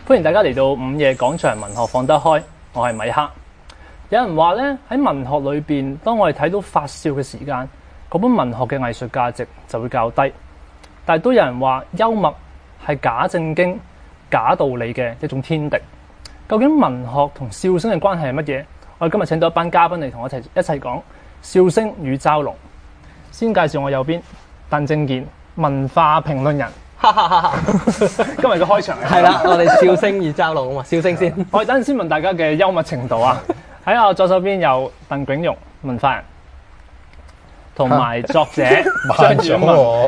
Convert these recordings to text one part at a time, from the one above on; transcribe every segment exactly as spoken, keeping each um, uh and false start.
歡迎大家嚟到午夜廣場文學放得開，我係米克。有人話咧，喺文學裏邊，當我哋睇到發笑嘅時間，嗰本文學嘅藝術價值就會較低。但係都有人話幽默係假正經、假道理嘅一種天敵。究竟文學同笑聲嘅關係係乜嘢？我哋今日請到一班嘉賓嚟同我一齊一齊講笑聲與嘲弄。先介紹我右邊鄧正健，文化評論人。哈哈哈！今日嘅開場係啦，我哋笑聲與嘲弄啊嘛，笑聲先。 我哋等陣先問大家嘅幽默程度啊。喺我左手邊有鄧炳榮，文化人，同埋作者張遠文。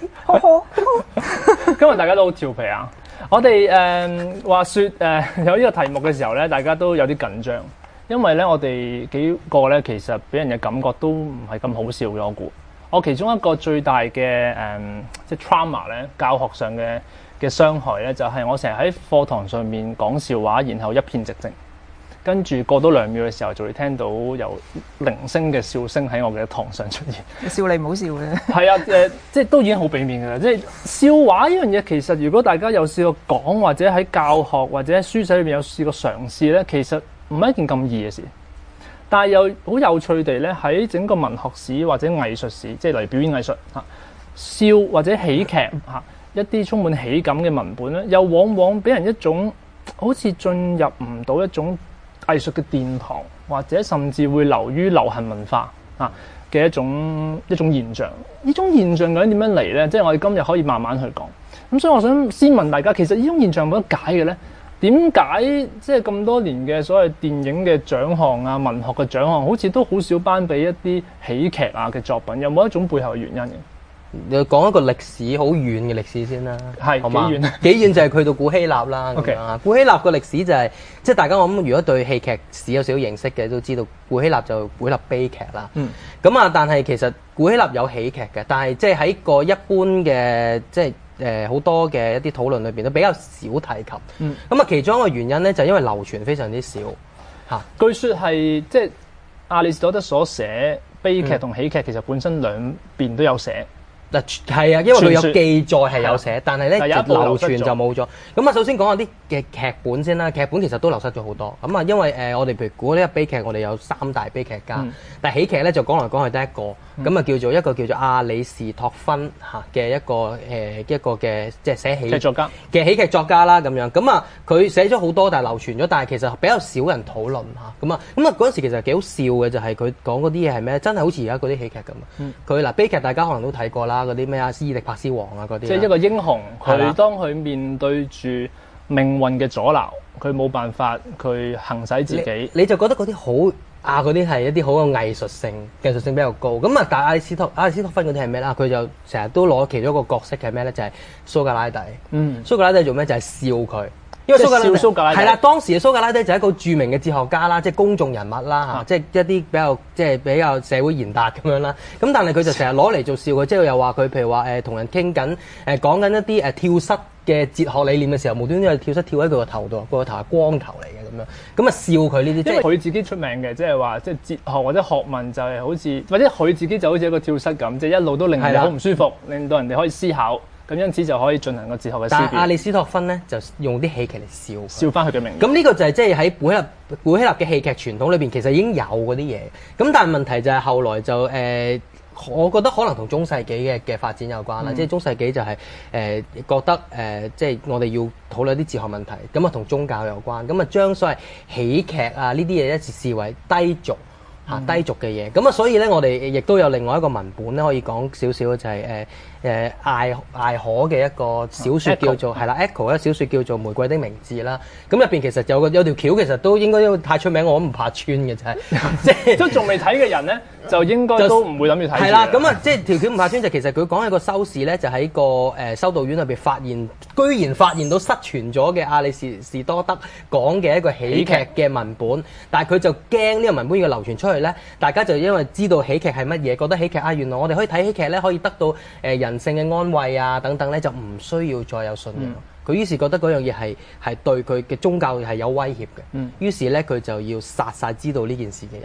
今日大家都好調皮啊！我哋誒、呃、話說誒、呃、有呢個題目嘅時候咧，大家都有啲緊張，因為咧我哋幾個咧其實俾人嘅感覺都唔係咁好笑嘅。我估我其中一個最大嘅誒、呃、即係 trauma 咧，教學上嘅嘅傷害咧，就係、是、我成日喺課堂上面講笑話，然後一片寂靜。跟住過多兩秒嘅時候，就會聽到有零星嘅笑聲喺我嘅堂上出現。 笑你唔好笑嘅。 係啊，誒、呃，即係都已經好俾面㗎啦。即係笑話呢樣嘢，其實如果大家有試過講，或者喺教學或者喺書寫裏邊有試過嘗試咧，其實唔係一件咁易嘅事。但係又好有趣地咧，喺整個文學史或者藝術史，即係例如表演藝術嚇，笑或者喜劇嚇，一啲充滿喜感嘅文本咧，又往往俾人一種好似進入唔到一種藝術嘅殿堂，或者甚至會流於流行文化啊嘅一種一種現象。呢種現象究竟點樣嚟咧？即係我哋今日可以慢慢去講。咁所以我想先問大家，其實呢種現象有冇得解嘅咧？點解即係咁多年嘅所謂電影嘅獎項啊、文學嘅獎項，好似都好少頒俾一啲喜劇啊嘅作品？有冇一種背後嘅原因嘅？ 你講一個歷史好遠嘅歷史先啦， 係幾遠啊？ 幾遠就係去到古希臘啦。 OK， 古希臘個歷史就係、是、即係大家我諗，如果對戲劇史有少少認識嘅，都知道古希臘就古希臘悲劇啦。嗯，咁啊，但係其實古希臘有喜劇嘅，但係即係喺個一般嘅即係誒好多嘅一啲討論裏邊都比較少提及。嗯，咁啊，其中一個原因咧就係因為流傳非常之少嚇。 據說係即係亞里士多德所寫悲劇同喜劇，其實本身兩邊都有寫。 嗱係啊，因為佢有記載係有寫，但係咧流傳就冇咗。咁啊，首先講下啲嘅劇本先啦。劇本其實都流失咗好多。咁啊，因為誒、呃、我哋譬如估呢個悲劇，我哋有三大悲劇家，嗯、但係喜劇咧就講嚟講去得一個。咁啊、嗯、叫做一個叫做阿里士托芬嚇嘅一個誒、呃、一個嘅即係寫喜劇作家嘅喜劇作家啦咁樣。咁啊佢寫咗好多，但係流傳咗，但係其實比較少人討論嚇。咁啊咁啊嗰陣時其實幾好笑嘅，就係佢講嗰啲嘢係咩？真係好似而家嗰啲喜劇咁。佢嗱、嗯、悲劇大家可能都睇過啦。嗰啲咩啊，伊迪帕斯王啊嗰啲， 即係一個英雄，佢當佢面對住命運嘅阻撓，佢冇辦法，佢行使自己， 你，你就覺得嗰啲好啊，嗰啲係一啲好有藝術性，藝術性比較高。咁啊，但係亞里斯托亞里斯托芬嗰啲係咩啦？佢就成日都攞其中一個角色係咩咧？就係、是、蘇格拉底。嗯，蘇格拉底做咩？就係、是、笑佢。因為蘇格拉底蘇格拉底係啦，當時嘅蘇格拉底就係一個著名嘅哲學家啦，即係公眾人物啦嚇，啊、即係一啲比較即係比較社會賢達咁樣啦。咁但係佢就成日攞嚟做笑佢，即係又話佢譬如話誒同人傾緊誒講緊一啲誒跳蚤嘅哲學理念嘅時候，無端端有跳蚤跳喺佢個頭度，佢個頭係光頭嚟嘅咁樣，咁啊笑佢呢啲。 因為佢自己出名嘅，即係話即係哲學或者學問就係好似，或者佢自己就好似一個跳蚤咁，即係一路都令人好唔舒服，的令到人哋可以思考。咁因此就可以進行個哲學嘅思辨。 但係亞里斯托芬咧就用啲喜劇嚟笑， 笑翻佢嘅名。 咁呢個就係即係喺古希臘古希臘嘅戲劇傳統裏邊，其實已經有嗰啲嘢。咁但係問題就係後來就誒、呃，我覺得可能同中世紀嘅嘅發展有關啦。嗯、即係中世紀就係、是、誒、呃、覺得誒、呃，即係我哋要討論啲哲學問題，咁啊同宗教有關，咁啊將所謂喜劇啊呢啲嘢一直視為低俗。嚇、嗯、低俗嘅嘢，咁啊所以咧，我哋亦都有另外一個文本咧，可以講少少嘅就係誒誒艾艾可嘅一個小説叫做係啦 Echo 一小説叫做《玫瑰的名字》啦。咁入邊其實有個有條橋，其實都應該因為太出名，我都唔怕穿嘅啫。即係都仲未睇嘅人咧，就應該都唔會諗住睇。係啦，咁啊即係條橋唔怕穿就其實佢講一個修士咧，就喺個誒修道院入邊發現，居然發現到失傳咗嘅亞里士士多德講嘅一個喜劇嘅文本，劇但係佢就驚呢個文本要流傳出去。咧，大家就因為知道喜劇係乜嘢，覺得喜劇啊，原來我哋可以睇喜劇咧，可以得到誒人性嘅安慰啊等等咧，就唔需要再有信仰。佢、嗯、於是覺得嗰樣嘢係係對佢嘅宗教係有威脅嘅。嗯，於是咧佢就要殺晒知道呢件事嘅人。嗯，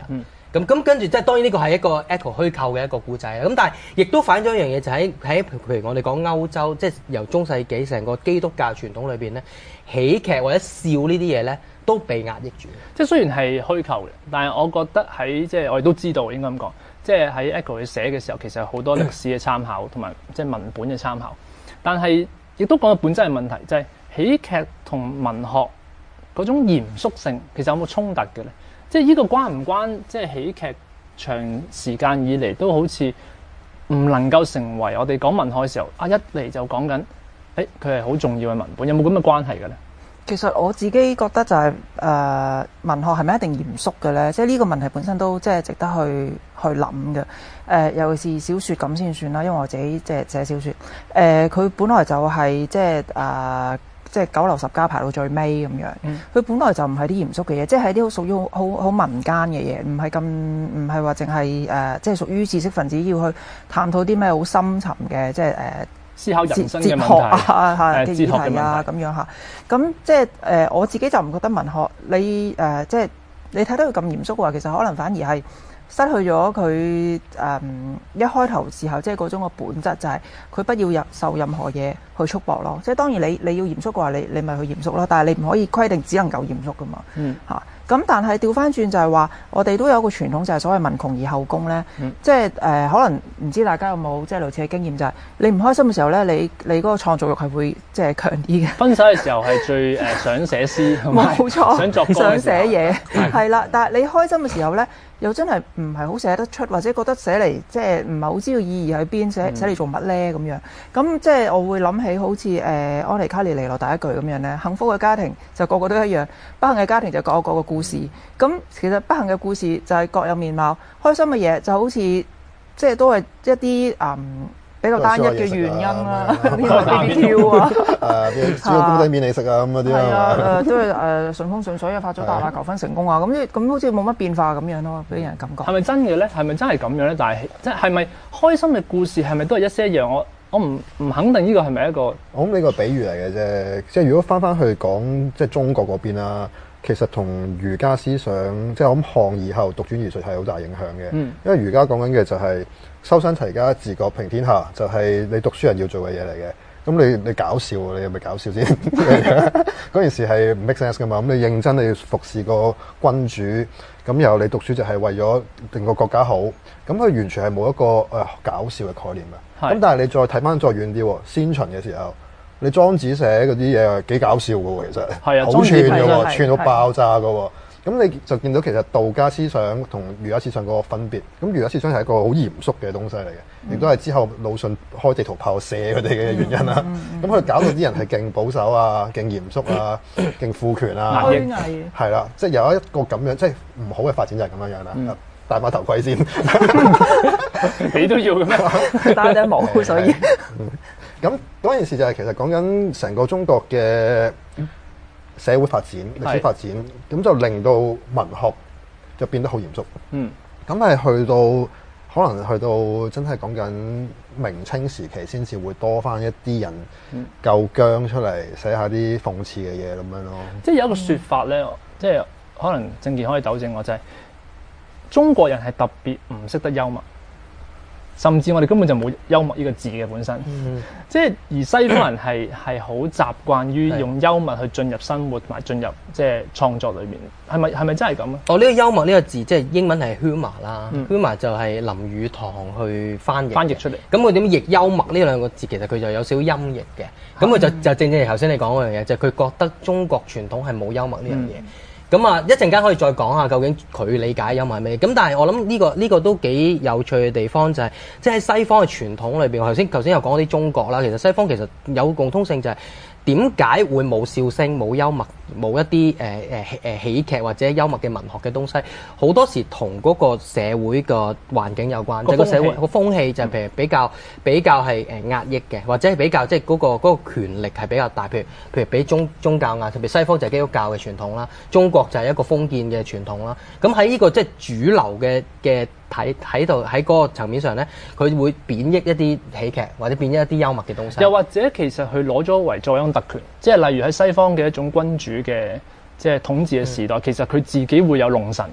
咁咁跟住即係當然呢個係一個 echo 虛構嘅一個故仔啦。咁但係亦都反映咗一樣嘢，就喺喺譬如我哋講歐洲，即係由中世紀成個基督教傳統裏邊咧，喜劇或者笑呢啲嘢咧都被壓抑住。 即係雖然係虛構嘅，但係我覺得喺即係我哋都知道應該咁講，即係喺 Echo 佢寫嘅時候，其實有好多歷史嘅參考同埋即係文本嘅參考。但係亦都講到本質嘅問題，就係、是、喜劇同文學嗰種嚴肅性，其實有冇衝突嘅咧？即係呢個關唔關即係喜劇長時間以嚟都好似唔能夠成為我哋講文學嘅時候啊，一嚟就講緊，誒佢係好重要嘅文本，有冇咁嘅關係嘅咧？ 其實我自己覺得就係、是、誒、呃、文學係咪一定嚴肅嘅咧？即係呢個問題本身都即係值得去去諗嘅。誒、呃、尤其是小説咁先算啦，因為我自己即係寫小説。誒、呃、佢本來就係、是、即係誒。呃即係九流十家排到最尾咁樣，佢、嗯、本來就唔係啲嚴肅嘅嘢，即係啲好屬於好好好民間嘅嘢，唔係咁唔係話淨係誒，即係屬於知識分子要去探討啲咩好深沉嘅，即係誒、呃、 思考人生嘅問題哲學啊嘅議題啊咁樣樣嚇。咁即係誒、呃、我自己就唔覺得文學你誒、呃、即係你睇得佢咁嚴肅嘅話，其實可能反而係失去咗佢誒一開頭時候即係嗰種嘅本質，就係佢不要入受任何嘢去束縛咯。即係當然你你要嚴肅嘅話，你你咪去嚴肅咯。但係你唔可以規定只能夠嚴肅噶嘛。嗯。嚇咁，但係調翻轉就係話，我哋都有個傳統就係所謂文窮而後工咧。嗯。即係誒、呃，可能唔知大家有冇即係類似嘅經驗，就係、是、你唔開心嘅時候咧，你你嗰個創造欲係會即係強啲嘅。 分手嘅時候係最誒、呃、想寫詩， 冇錯， 想作歌想寫嘢係啦。但係你開心嘅時候咧，又真係唔係好寫得出，或者覺得寫嚟即係唔係好知道意義喺邊，寫寫嚟做乜咧咁樣。咁即係我會諗起好似誒、呃、安妮卡列尼諾第一句咁樣咧，幸福嘅家庭就個個都一樣，不幸嘅家庭就各有各個故事。咁其實不幸嘅故事就係各有面貌，開心嘅嘢就好似即係都係一啲嗯比較單一嘅原因啦，呢個 B B Q 啊， 誒煮個公仔麵你食啊咁嗰啲啊， 誒都係誒順風順水啊，發咗達啊，求婚成功啊，咁即咁好似冇乜變化咁樣咯，俾人感覺。 係咪真嘅咧？係咪真係咁樣咧？但係即係咪開心嘅故事係咪都係一些一樣？我我唔唔肯定呢個係咪一個？ 我諗呢個比喻嚟嘅啫，即係如果翻翻去講即係中國嗰邊啦。其實同儒家思想，即係我諗漢以後獨尊儒術係好大影響嘅。嗯、因為儒家講緊嘅就係修身齊家治國平天下，就係、是、你讀書人要做嘅嘢嚟嘅。咁你你搞笑，你係咪搞笑先？嗰件事係唔 make sense 噶嘛？咁你認真你要服侍個君主，咁又你讀書就係為咗令個國家好，咁佢完全係冇一個誒、呃、搞笑嘅概念嘅。咁是但係你再睇翻再遠啲，先秦嘅時候。你莊子寫嗰啲嘢幾搞笑嘅喎，其實係啊，好串嘅喎，串到爆炸嘅喎。咁你就見到其實道家思想同儒家思想嗰個分別。咁儒家思想係一個好嚴肅嘅東西嚟嘅，亦都係之後魯迅開地圖炮射佢哋嘅原因啦。咁佢搞到啲人係勁保守啊，勁嚴肅啊，勁父權啊， 虛偽係啦，即係有一個咁樣，即係唔好嘅發展就係咁樣樣啦。嗯、戴把頭盔先， 你都要嘅咩？ 戴頂帽，所以。 咁嗰件事就係其實講緊成個中國嘅社會發展、歷史發展，咁是就令到文學就變得好嚴肅。嗯，咁係去到可能去到真係講緊明清時期，先至會多翻一啲人夠薑出嚟寫下啲諷刺嘅嘢咁樣咯。 即係有一個説法咧，即係可能正健可以糾正我，就係、是、中國人係特別唔識得幽默。甚至我哋根本就冇幽默呢個字嘅本身，嗯、即係而西方人係係好習慣於用幽默去進入生活同埋進入即係創作裏面，係咪係咪真係咁啊？ 哦，呢、這個幽默呢個字即係英文係 humour 啦、嗯、humour 就係林語堂去翻譯翻譯出嚟。咁佢點譯幽默呢兩個字？其實佢就有少少音譯嘅。咁佢、嗯、就就正正頭先你講嗰樣嘢，就係、是、佢覺得中國傳統係冇幽默呢樣嘢。嗯咁啊，一陣間可以再講下究竟佢理解幽默係咩？咁但係我諗呢個呢個都幾有趣嘅地方就係，即係喺西方嘅傳統裏邊，頭先頭先有講啲中國啦，其實西方其實有共通性就係點解會冇笑聲、冇幽默、冇一啲誒誒誒喜劇或者幽默嘅文學嘅東西，好多時同嗰個社會嘅環境有關，即係個社會個風氣就係譬如比較比較係誒壓抑嘅，或者係比較即係嗰個嗰個權力係比較大，譬如譬如俾宗宗教壓，特別西方就係基督教嘅傳統啦，中國就係一個封建嘅傳統啦。咁喺呢個即係主流嘅嘅睇喺度喺嗰個層面上咧，佢會貶抑一啲喜劇或者貶抑一啲幽默嘅東西。 又或者其實佢攞咗為作用特權，即係例如喺西方嘅一種君主嘅即係統治嘅時代，嗯、其實佢自己會有弄臣嘅。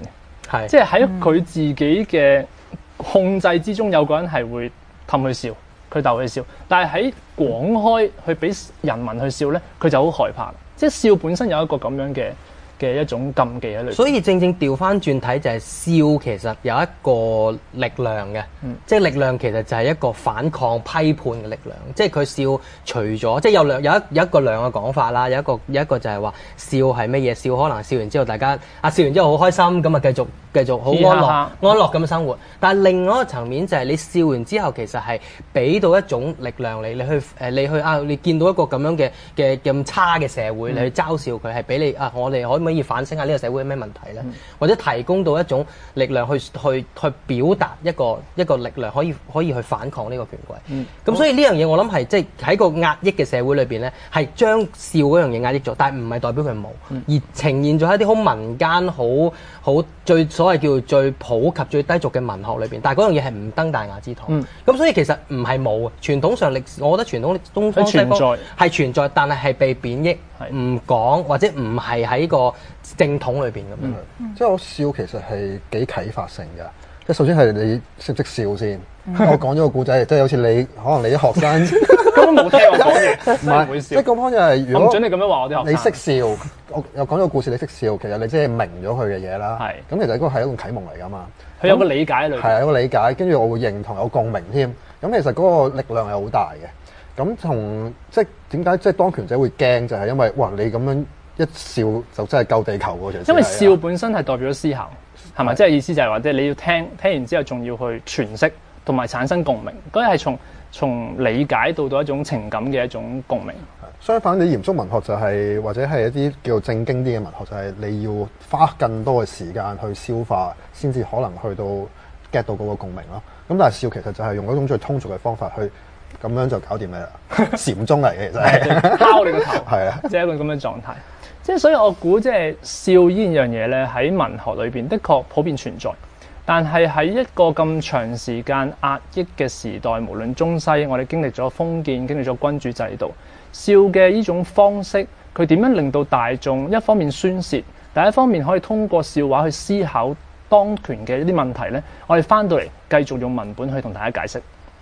係即係喺佢自己嘅控制之中，有個人係會氹佢笑，佢逗佢笑，但係喺廣開去俾人民去笑咧，佢就好害怕。即係笑本身有一個咁樣嘅嘅一種禁忌喺裏邊。 所以正正調翻轉睇就係笑其實有一個力量嘅， 嗯、 即係力量其實就係一個反抗批判嘅力量。即係佢笑除咗即係有兩有一有一個兩個講法啦，有一個有一個就係話笑係乜嘢？笑可能笑完之後大家啊笑完之後好開心咁啊繼續繼續好安樂哈哈安樂咁生活。但係另外一個層面就係你笑完之後其實係俾到一種力量你，你去誒你去啊你見到一個咁樣嘅嘅咁差嘅社會，嗯、你去嘲笑佢係俾你啊我哋可唔可以反省下呢個社會有咩問題咧？嗯、或者提供到一種力量去去去表達一個一個力量，可以可以去反抗呢個權貴。咁、嗯、所以呢樣嘢我諗係即係喺個壓抑嘅社會裏邊咧，係將笑嗰樣嘢壓抑咗，但係唔係代表佢冇，嗯、而呈現咗一啲好民間好好最所謂叫做最普及最低俗嘅文學裏邊，但係嗰樣嘢係唔登大雅之堂。咁、嗯、所以其實唔係冇，傳統上歷史，我覺得傳統東方西方係存在，但係係被貶抑，唔講或者唔係喺個正統裏邊咁樣。 嗯、即係我笑其實係幾啟發性㗎。即係首先係你識唔識笑先？嗯、我講咗個故仔，即係好似你可能你啲學生根本冇聽我講嘢，唔係會笑。 即係咁講就係，如果我唔準你咁樣話我啲學生。 你識笑，我又講咗個故事，你識笑，其實你即係明咗佢嘅嘢啦。係是。咁其實嗰個係一種啟蒙嚟㗎嘛。 佢有個理解喺裏邊。係啊，有個理解，跟住我會認同有共鳴添。咁其實嗰個力量係好大嘅。咁同即係點解即係當權者會驚？就係因為哇，你咁樣一笑就真係救地球喎！其實。因為笑本身係代表咗思考。係咪？即係意思就係話，即係你要聽，聽完之後仲要去詮釋，同埋產生共鳴。嗰啲係從從理解到到一種情感嘅一種共鳴。 相反，你嚴肅文學就係、是、或者係一啲叫做正經啲嘅文學，就係你要花更多嘅時間去消化，先至可能去到 get 到嗰個共鳴咯。咁但係笑其實就係用一種最通俗嘅方法去，咁樣就搞掂你啦。禪宗嚟嘅其實係敲你個頭， 係啊， 即係一個咁嘅狀態。即係所以我估即係笑呢樣嘢咧，喺文學裏邊的確普遍存在，但係喺一個咁長時間壓抑嘅時代，無論中西，我哋經歷咗封建，經歷咗君主制度，笑嘅呢種方式，佢點樣令到大眾一方面宣泄，第一方面可以通過笑話去思考當權嘅一啲問題咧？我哋翻到嚟繼續用文本去同大家解釋。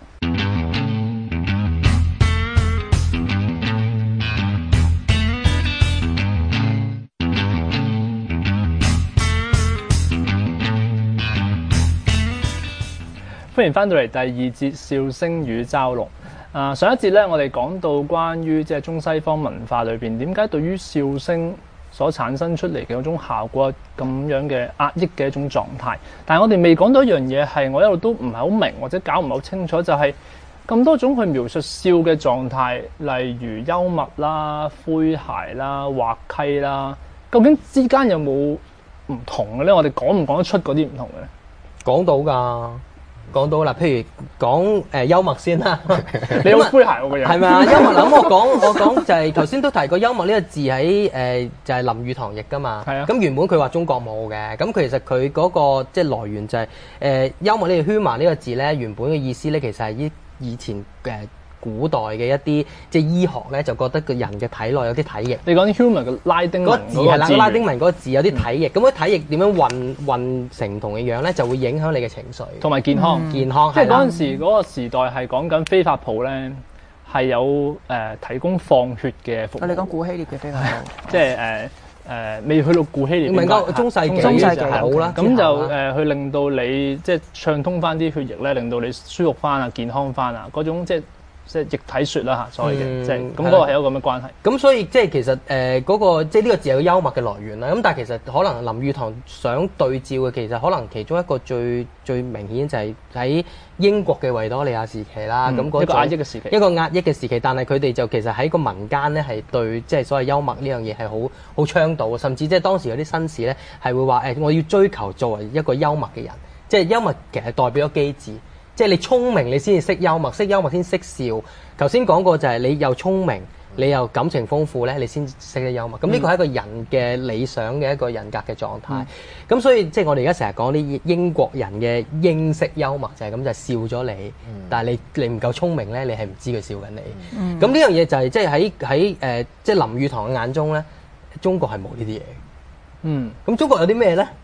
歡迎翻到嚟第二節笑聲與嘲弄。啊，上一節咧，我哋講到關於即係中西方文化裏邊點解對於笑聲所產生出嚟嘅嗰種效果咁樣嘅壓抑嘅一種狀態。但係我哋未講到一樣嘢係我一路都唔係好明或者搞唔係好清楚，就係、是、咁多種去描述笑嘅狀態，例如幽默啦、詼諧啦、滑稽啦，究竟之間有冇唔同嘅咧？我哋講唔講得出嗰啲唔同嘅咧？ 講到㗎。講到啦，譬如講誒、呃、幽默先啦， 你好詼諧我個人係咪啊？幽默咁我講我講就係頭先都提過幽默呢個字喺誒、呃、就係、是、林語堂譯㗎嘛。係啊。咁原本佢話中國冇嘅，咁其實佢嗰、那個即係來源就係、是、誒、呃、幽默呢個 humour 呢個字咧，原本嘅意思咧其實係以以前嘅。呃古代嘅一啲即係醫學咧，就覺得個人嘅體內有啲體液。 你講啲 humour 嘅拉丁文嗰個字係啦， 拉丁文嗰個字有啲體液。咁嗰、嗯、體液點樣運運成唔同嘅樣咧，就會影響你嘅情緒同埋健康。 嗯、健康即係嗰陣時嗰個時代係講緊飛髮鋪咧，係有誒、呃、提供放血嘅服務。 我哋講古希臘嘅飛髮鋪， 即係誒誒未去到古希臘。 唔係講中世紀， 中世紀好啦。 咁就誒、呃、去令到你即係暢通翻啲血液咧，令到你舒服翻啊，健康翻啊，嗰種即係。即係液體説啦嚇，所謂嘅，嗯、即係咁嗰個係一個咁嘅關係。 咁所以即係其實誒嗰、呃那個即係呢個字有幽默嘅來源啦。咁但係其實可能林語堂想對照嘅，其實可能其中一個最最明顯就係喺英國嘅維多利亞時期啦。咁嗰、嗯、一個壓抑嘅時期，一個壓抑嘅時期。但係佢哋就其實喺個民間咧係對即係所謂幽默呢樣嘢係好好倡導，甚至即係當時有啲紳士咧係會話誒、欸，我要追求作為一個幽默嘅人，即係幽默其實係代表咗機智。即係你聰明，你先至識幽默，識幽默先識笑。頭先講過就係你又聰明，你又感情豐富咧，你先識得幽默。咁呢個係一個人嘅理想嘅一個人格嘅狀態。咁、嗯、所以即係我哋而家成日講啲英國人嘅英式幽默就係咁，就係、是、笑咗你，嗯、但係你你唔夠聰明咧，你係唔知佢笑緊你。咁呢樣嘢就係即係喺喺誒即係林語堂嘅眼中咧，中國係冇呢啲嘢。嗯，咁中國有啲咩咧？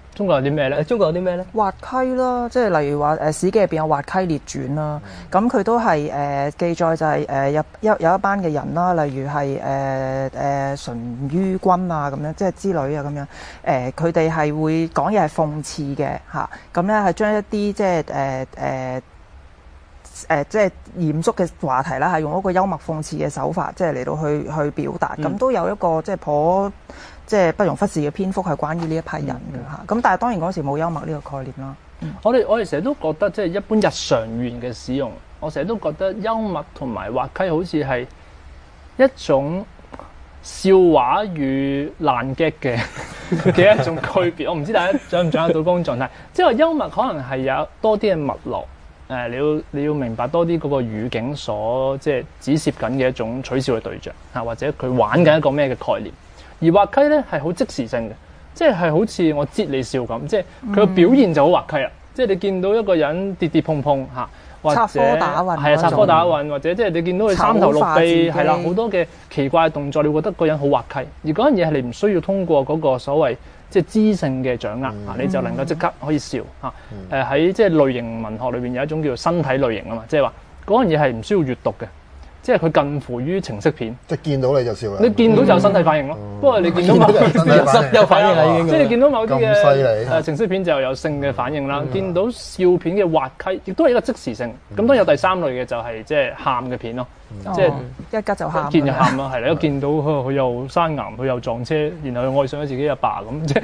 中國有啲咩咧？ 中國有啲咩咧？ 滑稽啦，即係例如話誒《史記》入邊有滑稽列傳啦，咁佢、嗯、都係誒、呃、記載就係誒有有有一班嘅人啦，例如係誒誒淳于君啊咁樣，即係之類啊咁樣，誒佢哋係會講嘢係諷刺嘅嚇，咁咧係將一啲即係誒誒。呃呃誒、呃、即係嚴肅嘅話題啦，係用一個幽默諷刺嘅手法，即係嚟到去去表達，咁、嗯、都有一個即係頗即係不容忽視嘅篇幅係關於呢一批人嘅嚇。咁、嗯、但係當然嗰時冇幽默呢個概念啦。嗯、我哋我哋成日都覺得即係一般日常語言嘅使用，我成日都覺得幽默同埋滑稽好似係一種笑話與爛 gag 嘅嘅一種區別。我唔知大家掌唔掌握到嗰種狀態，即係話幽默可能係有多啲嘅脈絡。誒，你要你要明白多啲嗰個語境所即係指涉緊嘅一種取笑嘅對象嚇，或者佢玩緊一個咩嘅概念。而滑稽咧係好即時性嘅，即係係好似我擠你笑咁，即係佢個表現就好滑稽啊！即係你見到一個人跌跌碰碰嚇，或者插科打諢， 係啊，插科打諢，或者即係你見到佢三頭六臂係啦，好多嘅奇怪嘅動作，你會覺得個人好滑稽。而嗰樣嘢係你唔需要通過嗰個所謂即係知性嘅掌握嚇，嗯、你就能夠即刻可以笑嚇。誒喺、嗯呃、即係類型文學裏邊有一種叫做身體類型啊嘛，即係話嗰樣嘢係唔需要閱讀嘅，即係佢近乎於情色片。即係見到你就笑啦。 你見到就有身體反應咯。嗯、不過你見到某啲有反應啦已經。即係你見到某啲嘅誒情色片就有性嘅反應啦。嗯、見到笑片嘅滑稽，亦都係一個即時性。咁、嗯、當然有第三類嘅就係即係喊嘅片咯。 嗯、 即係一吉就喊， 見就喊咯，係啦！一見到佢又生癌，佢又撞車，然後又愛上咗自己阿爸咁，即係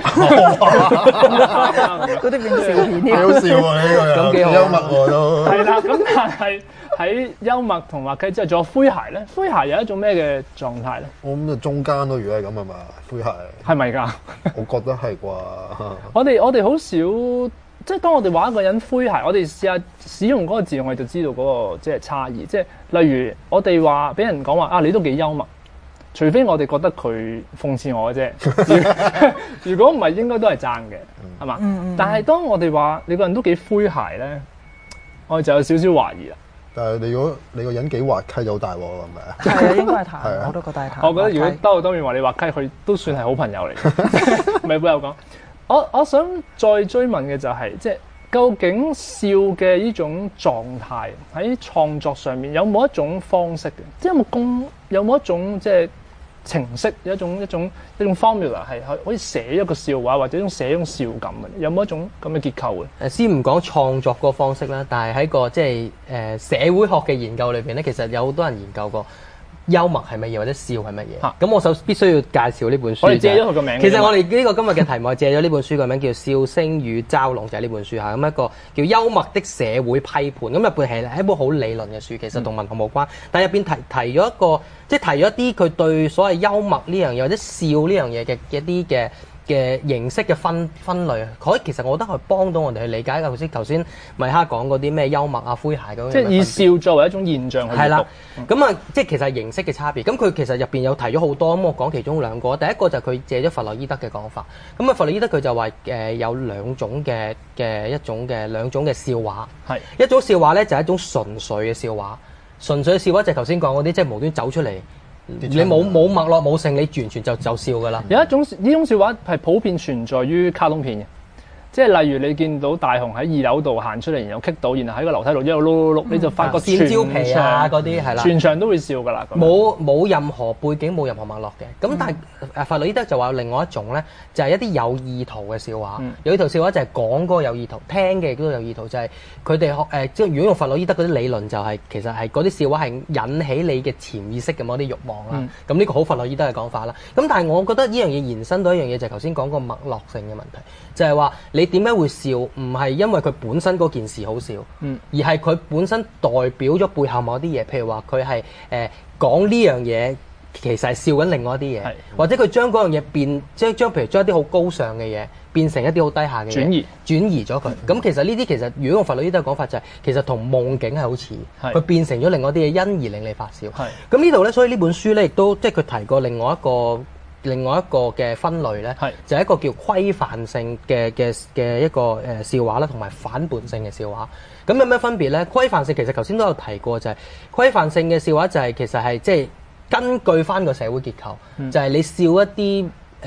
嗰啲變笑片添， 幾好笑啊！呢個咁幾幽默喎都。 係啦，咁但係喺幽默同滑稽之後，仲有詼諧咧。詼諧有一種咩嘅狀態咧？ 我諗就中間咯，如果係咁係嘛，詼諧係咪㗎？ 我覺得係啩。 我哋我哋好少。即係當我哋話一個人詼諧，我哋試下使用嗰個字，我哋就知道嗰、嗰個即係差異。即係例如我哋話俾人講話啊，你都幾幽默，除非我哋覺得佢諷刺我嘅啫。如果唔係，應該都係讚嘅，係嘛？嗯嗯、但係當我哋話你個人都幾詼諧咧，我哋就有少少懷疑啦。 但係你如果你個人幾滑稽，有大鑊係咪啊？ 係啊，應該係談，我都覺得係談。 我覺得如果兜當面話你滑稽，佢都算係好朋友嚟嘅。咪會有講。我我想再追問嘅就係、是，即係究竟笑嘅呢種狀態喺創作上面有冇一種方式嘅？即係有冇功，有冇一種即係程式，有一種一種一種 formula 係可以寫一個笑話或者一種寫一種笑感嘅？有冇一種咁嘅結構嘅？ 誒，先唔講創作個方式啦，但係喺個即係誒社會學嘅研究裏邊咧，其實有好多人研究過。幽默係乜嘢或者笑係乜嘢？咁、啊、我首必須要介紹呢本書。 我哋借咗佢個名。 其實我哋呢個今日嘅題目係借咗呢本書個名叫《笑聲與嘲弄》，就係、是、呢本書嚇。咁一個叫幽默的社會批判。咁入邊係係一本好理論嘅書，其實同文學冇關。嗯、但係入邊提提咗一個，即係提咗一啲佢對所謂幽默呢樣嘢或者笑呢樣嘢嘅一啲嘅嘅形式嘅分分類。可以其實我覺得係幫到我哋去理解嘅。頭先頭先米哈講嗰啲咩幽默啊、詼諧嗰啲。即係以笑作為一種現象去閱讀。 咁啊，即係其實係形式嘅差別。咁佢其實入邊有提咗好多，咁我講其中兩個。第一個就係佢借咗弗洛伊德嘅講法。咁啊，弗洛伊德佢就話誒、呃、有兩種嘅嘅一種嘅兩種嘅笑話。係是一種笑話咧，就係、是、一種純粹嘅笑話。純粹嘅笑話就係頭先講嗰啲，即係無端走出嚟，你冇冇脈絡冇性，你完全就就笑㗎啦。 有一種呢種笑話係普遍存在於卡通片嘅。即係例如你見到大雄喺二樓度行出嚟，然後棘到，然後喺個樓梯度一路碌碌碌，你就發覺線蕉皮啊嗰啲係啦， 全場都會笑㗎啦。 冇冇任何背景，冇任何脈絡嘅。咁但係誒弗洛伊德就話有另外一種咧，就係、是、一啲有意圖嘅笑話。嗯、有意圖笑話就係講嗰個有意圖，聽嘅亦都有意圖，就係佢哋學誒即係如果用弗洛伊德嗰啲理論、就是，就係其實係嗰啲笑話係引起你嘅潛意識嘅某啲慾望啦。咁呢、嗯、個好弗洛伊德嘅講法啦。咁但係我覺得呢樣嘢延伸到一樣嘢，就係頭先講個脈絡性嘅問題，就係、是、話你點解會笑？唔係因為佢本身嗰件事好笑，嗯、而係佢本身代表咗背後某啲嘢。譬如話佢係誒講呢樣嘢，其實係笑緊另外一啲嘢，是或者佢將嗰樣嘢變，將將譬如將一啲好高尚嘅嘢變成一啲好低下嘅嘢，轉移轉移咗佢。咁、嗯、其實呢啲其實如果用弗洛伊德嘅講法就係、是，其實同夢境係好似，佢是變成咗另外一啲嘢，因而令你發笑。咁是呢度咧，所以呢本書咧亦都即係佢提過另外一個。另外一個嘅分類咧，是就係一個叫規範性嘅嘅嘅一個誒笑話啦，同埋反叛性嘅笑話。咁有咩分別咧？規範性其實頭先都有提過，就係、是、規範性嘅笑話就係其實係即係根據翻個社會結構，嗯、就係你笑一啲誒、呃、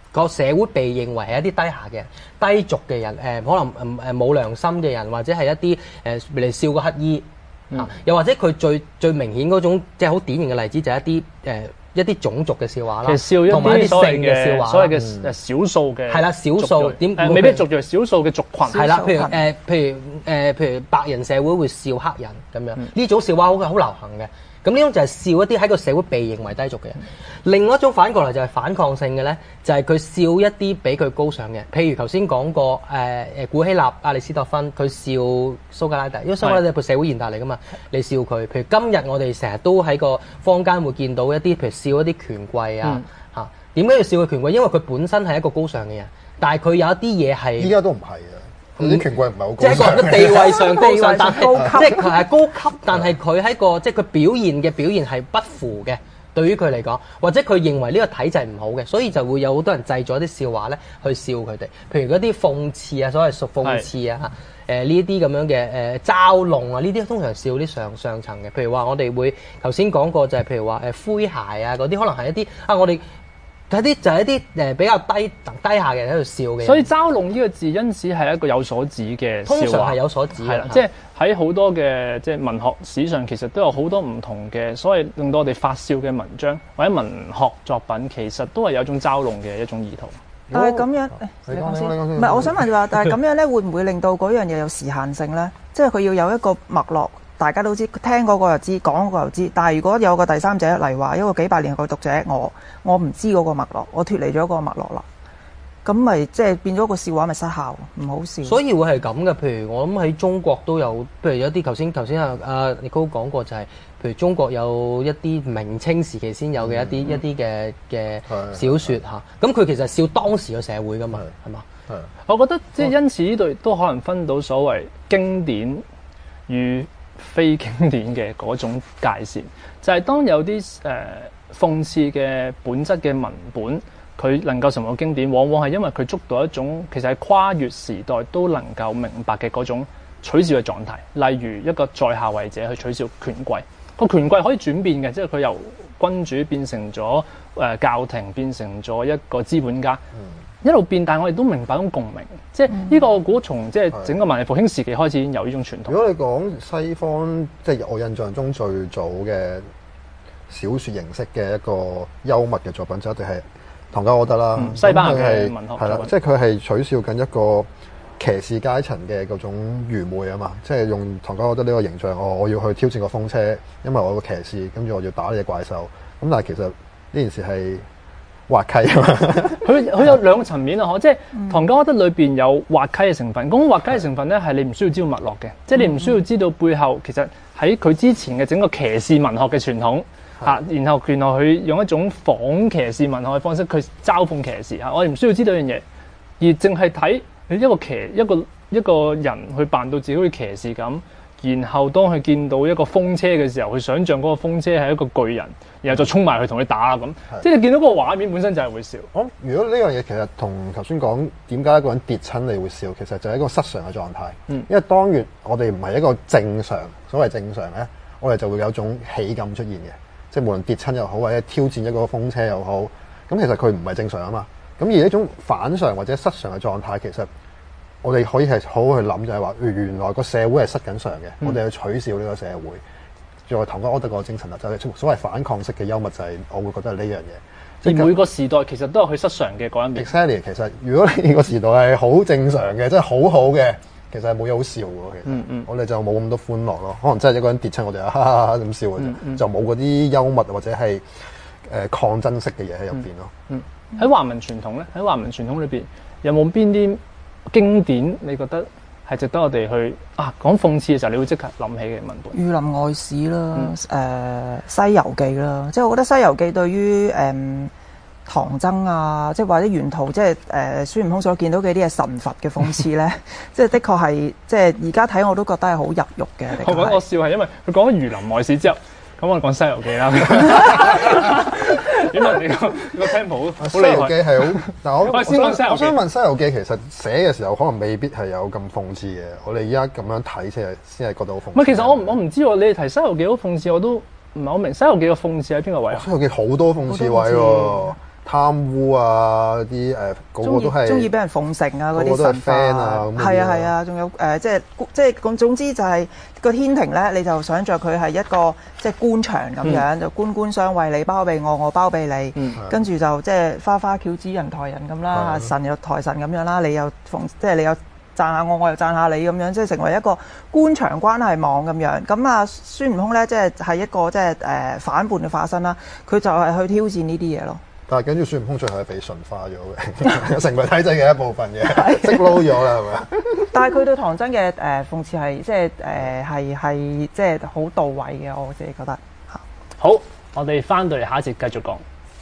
個社會被認為係一啲低下嘅人、低俗嘅人，誒、呃、可能誒誒冇良心嘅人，或者係一啲誒嚟笑個乞衣，嗯、又或者佢最最明顯嗰種即係好典型嘅例子就係一啲誒、呃、一啲種族嘅笑話啦，同埋一啲性嘅笑話， 所謂嘅誒少數嘅係啦，少數點誒未必族裔，少數嘅族群係啦，譬如誒、呃、譬如誒、呃、譬如白人社會會笑黑人咁樣，呢、嗯、種笑話好好流行嘅。咁呢種就係笑一啲喺個社會被認為低俗嘅人。另外一種反過來就係反抗性嘅咧，就係、是、佢笑一啲比佢高尚嘅。譬如頭先講過誒誒、呃、古希臘亞里士多芬，佢笑蘇格拉底，因為蘇格拉底係個社會賢達嚟噶嘛，你笑佢。譬如今日我哋成日都喺個坊間會見到一啲譬如笑一啲權貴啊嚇。點解、嗯、要笑佢權貴？因為佢本身係一個高尚嘅人，但係佢有一啲嘢係依家都唔係啊。啲權貴唔係好高， 即係一個人嘅地位上高尚，但係即係佢係高級，但係佢喺個即係佢表現嘅表現係不符嘅。對於佢嚟講，或者佢認為呢個體制唔好嘅，所以就會有好多人製咗啲笑話咧去笑佢哋。譬如嗰啲諷刺啊，所謂屬諷刺啊，誒呢啲咁樣嘅誒嘲弄啊，呢啲通常笑啲上上層嘅。譬如話我哋會頭先講過就係譬如話誒詼諧啊嗰啲，可能係一啲啊我哋。睇啲就係一啲誒比較低低下嘅人喺度笑嘅， 所以嘲弄呢個字因此係一個有所指嘅笑話， 通常係有所指嘅， 係啦，即係喺好多嘅即係文學史上，其實都有好多唔同嘅，所謂令到我哋發笑嘅文章或者文學作品，其實都係有一種嘲弄嘅一種意圖。 但係咁樣，你講先，唔係我想問就話，但係咁樣咧，會唔會令到嗰樣嘢有時限性咧？即係佢要有一個脈絡。大家都知，聽嗰個又知，講嗰個又知。但係如果有個第三者嚟話，一個幾百年嘅讀者，我我唔知嗰個脈絡，我脫離咗嗰個脈絡啦，咁咪即係變咗個笑話咪失效，唔好笑。 所以會係咁嘅。譬如我諗喺中國都有，譬如有啲頭先頭先啊啊，你都講過就係、是，譬如中國有一啲明清時期先有嘅一啲、嗯、一啲嘅嘅小説嚇，咁佢其實笑當時嘅社會噶嘛，係嘛？係。 我覺得即係因此呢度都可能分到所謂經典與非經典嘅嗰種界線，就係、是、當有啲誒、呃、諷刺嘅本質嘅文本，佢能夠成為經典，往往係因為佢捉到一種其實係跨越時代都能夠明白嘅嗰種取笑嘅狀態。例如一個在下位者去取笑權貴，個權貴可以轉變嘅，即係佢由君主變成咗誒、呃、教廷，變成咗一個資本家。嗯一路變，但係我哋都明白種共鳴，即係呢個我估從即係整個文藝復興時期開始已經有呢種傳統。 如果你講西方，即係我印象中最早嘅小説形式嘅一個幽默嘅作品，就一定係唐吉訶德啦。 嗯、西班牙嘅文學係啦，即係佢係取笑緊一個騎士階層嘅嗰種愚昧啊嘛，即係用唐吉訶德呢個形象，哦，我要去挑戰個風車，因為我個騎士，跟住我要打呢隻怪獸。咁但係其實呢件事係滑稽啊嘛， 佢佢有兩個層面啊，嗬，即係唐吉訶德裏邊有滑稽嘅成分。咁滑稽嘅成分咧，係你唔需要知道脈絡嘅，即係你唔需要知道背後其實喺佢之前嘅整個騎士文學嘅傳統嚇，然後原來佢用一種仿騎士文學嘅方式，佢嘲諷騎士嚇，我哋唔需要知道一樣嘢，而淨係睇你一個騎一個一個人去扮到自己好似騎士咁。然後當佢見到一個風車嘅時候，佢想像嗰個風車係一個巨人，然後就衝埋去同佢打咁。即係你見到嗰個畫面本身就係會笑。 哦，如果呢樣嘢其實同頭先講點解一個人跌親你會笑，其實就係一個失常嘅狀態。嗯，因為當月我哋唔係一個正常，所謂正常咧，我哋就會有種喜感出現嘅。即係無論跌親又好，或者挑戰一個風車又好，咁其實佢唔係正常啊嘛。咁而一種反常或者失常嘅狀態，其實我哋可以係好好去諗，就係話原來個社會係失緊常嘅，嗯、我哋去取笑呢個社會。再唐吉訶德個精神就係所謂反抗式嘅幽默，就係我會覺得係呢樣嘢。 即係每個時代其實都有佢失常嘅嗰一面。 Exactly，其實如果你個時代係好正常嘅，即係好好嘅，其實係冇嘢好笑嘅。其實，嗯嗯、我哋就冇咁多歡樂咯。可能真係一個人跌親，我哋哈哈哈咁笑嘅啫，嗯嗯、就冇嗰啲幽默或者係誒、呃、抗爭式嘅嘢喺入邊咯。 嗯，喺、嗯、華文傳統咧，喺華文傳統裏邊有冇邊啲經典你覺得係值得我哋去啊講諷刺嘅時候，你會即刻諗起嘅文本？ 儒林外史啦，誒、嗯呃《西遊記》啦，即係我覺得《西遊記》對於誒、嗯、唐僧啊，即係或者沿途即係誒孫悟空所見到嘅啲係神佛嘅諷刺咧，即係的確係即係而家睇我都覺得係好入肉嘅。 我覺得我笑係因為佢講咗儒林外史之後。咁我講《西遊記》啦，因為你個個 tempo 好厲害。《西遊記》係好，但我我想我想問《西遊記》其實寫嘅時候可能未必係有咁諷刺嘅。我哋而家咁樣睇先係先係覺得好諷刺。 唔係，其實我我唔知喎。你哋提《西遊記》好諷刺，我都唔係好明《西遊記》嘅諷刺喺邊個位啊？ 《西遊記》好多諷刺位喎。 貪污啊啲誒個個都係中意俾人奉承啊嗰啲神化 fan 啊， 係啊係啊，仲有誒、呃、即係即係咁總之就係、是、個天庭咧，你就想像佢係一個即係官場咁樣，嗯、就官官相衛，你包庇我，我包庇你，嗯、跟住就即係花花轎子人抬人咁啦，嗯、神又抬神咁樣啦，你又奉即係你又讚下我，我又讚下你咁樣，即係成為一個官場關係網咁樣。咁啊，孫悟空咧，即係係一個即係誒、呃、反叛嘅化身啦，佢就係去挑戰呢啲嘢咯。 但係跟住孫悟空最後係被馴化咗嘅，成為體制嘅一部分嘅，識撈咗啦係咪？ 但係佢對唐僧嘅誒諷刺係即係誒係係即係好到位嘅，我自己覺得嚇。 好，我哋翻到嚟下一節繼續講。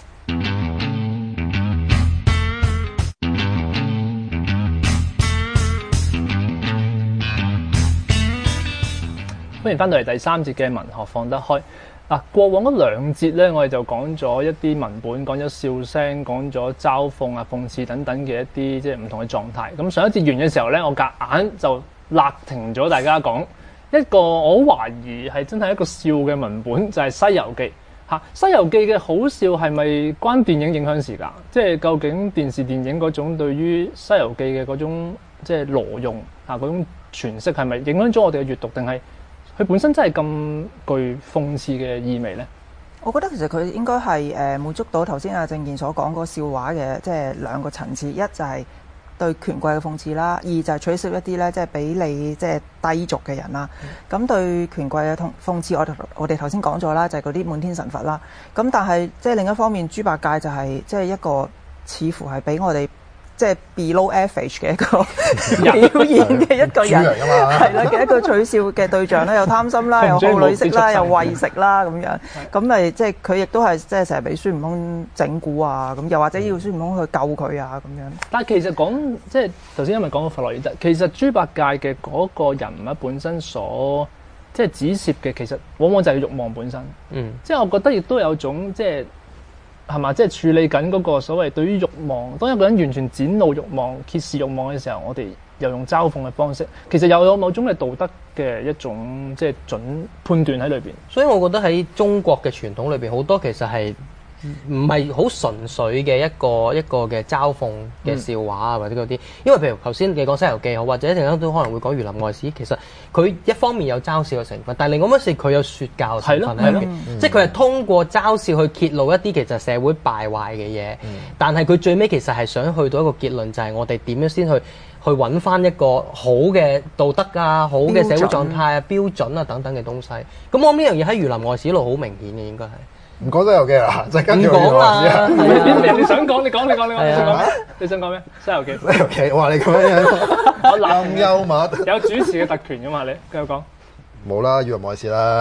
歡迎翻到嚟第三節嘅文學放得開。嗱，過往嗰兩節咧，我哋就講咗一啲文本，講咗笑聲，講咗嘲諷啊、諷刺等等嘅一啲即係唔同嘅狀態。咁上一節完嘅時候咧，我夾硬就勒停咗大家講一個我好懷疑係真係一個笑嘅文本，就係、是《西遊記》嚇。《西遊記》嘅好笑係咪關電影影響時㗎？即係究竟電視電影嗰種對於《西遊記》嘅嗰種即係挪用啊嗰種詮釋係咪影響咗我哋嘅閱讀，定係佢本身真係咁具諷刺嘅意味咧？ 我覺得其實佢應該係誒滿足到頭先阿正健所講嗰個笑話嘅，即係兩個層次。一就係對權貴嘅諷刺啦，二就係取笑一啲咧即係比你即係低俗嘅人啦。咁、嗯、對權貴嘅諷刺，我我哋頭先講咗啦，就係嗰啲滿天神佛啦。咁但係即係另一方面，豬八戒就係即係一個似乎係俾我哋即係 below average 嘅一個表現嘅一個人，係啦嘅一個取笑嘅對象啦，又貪心啦，又好女色啦，又為食啦咁樣，咁咪即係佢亦都係即係成日俾孫悟空整蠱啊，咁又或者要孫悟空去救佢啊咁樣。 但係其實講即係頭先因為講到弗洛伊德，其實豬八戒嘅嗰個人物本身所即係指涉嘅，其實往往就係慾望本身。嗯，即係我覺得亦都有種即係。係嘛？即係處理緊嗰個所謂對於慾望，當一個人完全展露慾望、揭示慾望嘅時候，我哋又用嘲諷嘅方式，其實又有某種嘅道德嘅一種即係準判斷喺裏邊。 所以我覺得喺中國嘅傳統裏邊，好多其實係唔係好純粹嘅一個一個嘅嘲諷嘅笑話啊，或者嗰啲。因為譬如頭先你講《西遊記》好，或者陣間都可能會講《儒林外史》，其實佢一方面有嘲笑嘅成分，但係另外一方面佢有説教成分喺入邊，即係佢係通過嘲笑去揭露一啲其實社會敗壞嘅嘢。嗯、但係佢最尾其實係想去到一個結論，就係我哋點樣先去去揾翻一個好嘅道德啊、好嘅社會狀態啊、標準啊等等嘅東西。咁我諗呢樣嘢喺《儒林外史》度好明顯嘅，應該係。唔講西遊記啦，就跟住講啦。 你你想講，你講，你講，你講，你想講咩？你想講咩？西遊記， 西遊記，哇！你咁樣， 我諗幽默， 有主持嘅特權噶嘛？你繼續講。 冇啦，儒林外史啦。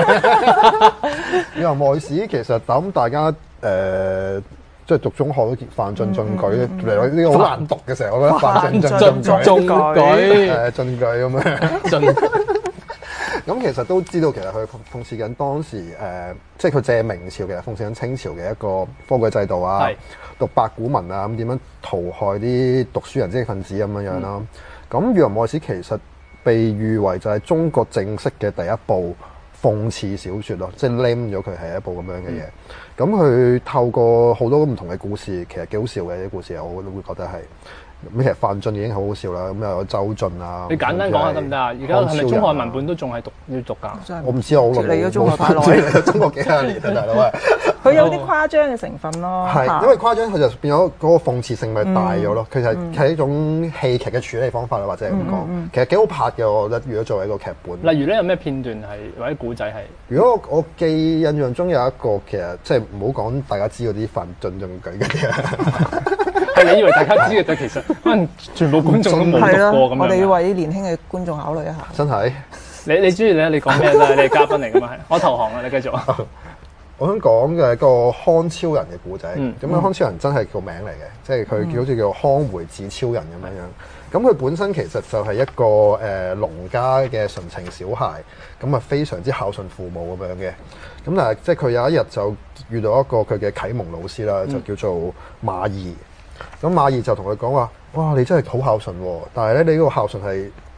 儒林外史其實咁大家誒，即係讀中學都范進進舉嚟，呢個好難讀嘅成日，我覺得范進進舉， 進舉， 誒進舉咁樣。進咁其實都知道，其實佢諷刺緊當時誒、呃，即係佢借明朝其實諷刺緊清朝嘅一個科舉制度啊，是讀八股文啊，咁點樣屠害啲讀書人、知識分子咁樣樣啦。咁《儒林外史》其實被譽為就係中國正式嘅第一部諷刺小説咯，即係 name 咗佢係一部咁樣嘅嘢。咁佢、嗯、透過好多唔同嘅故事，其實幾好笑嘅啲故事，我都會覺得係。咁其實范進已經好好笑啦，咁又有周進啊。 你簡單講下得唔得啊？而家係咪中學文本都仲係讀要讀㗎？ 我唔知啊，好耐嚟咗中學太耐， 嚟咗中學幾廿年啊，大佬啊！ 佢有啲誇張嘅成分咯。 係，因為誇張佢就變咗嗰個諷刺性咪大咗咯。其實係一種戲劇嘅處理方法啦，或者係咁講。其實幾好拍嘅，我覺得。如果作為一個劇本， 例如咧有咩片段係或者古仔係？ 如果我記印象中有一個其實即係唔好講大家知嗰啲范進進舉嗰啲啊。 係你以為大家知嘅，但其實可能全部觀眾都冇讀過咁樣。 我哋要為啲年輕嘅觀眾考慮一下。 真係？ 你你中意咧？你講咩咧？你係嘉賓嚟㗎嘛？係我投降啊！你繼續。 我想講嘅係個康超人嘅故仔。咁樣、嗯、康超人真係個名嚟嘅，即係佢好似叫康回智超人咁樣樣。咁佢、嗯、本身其實就係一個誒農、呃、家嘅純情小孩，咁啊非常之孝順父母咁樣嘅。咁但係即係佢有一日就遇到一個佢嘅啟蒙老師啦，就叫做馬兒。咁馬兒就同佢講話：哇！你真係好孝順喎，但係咧你呢個孝順係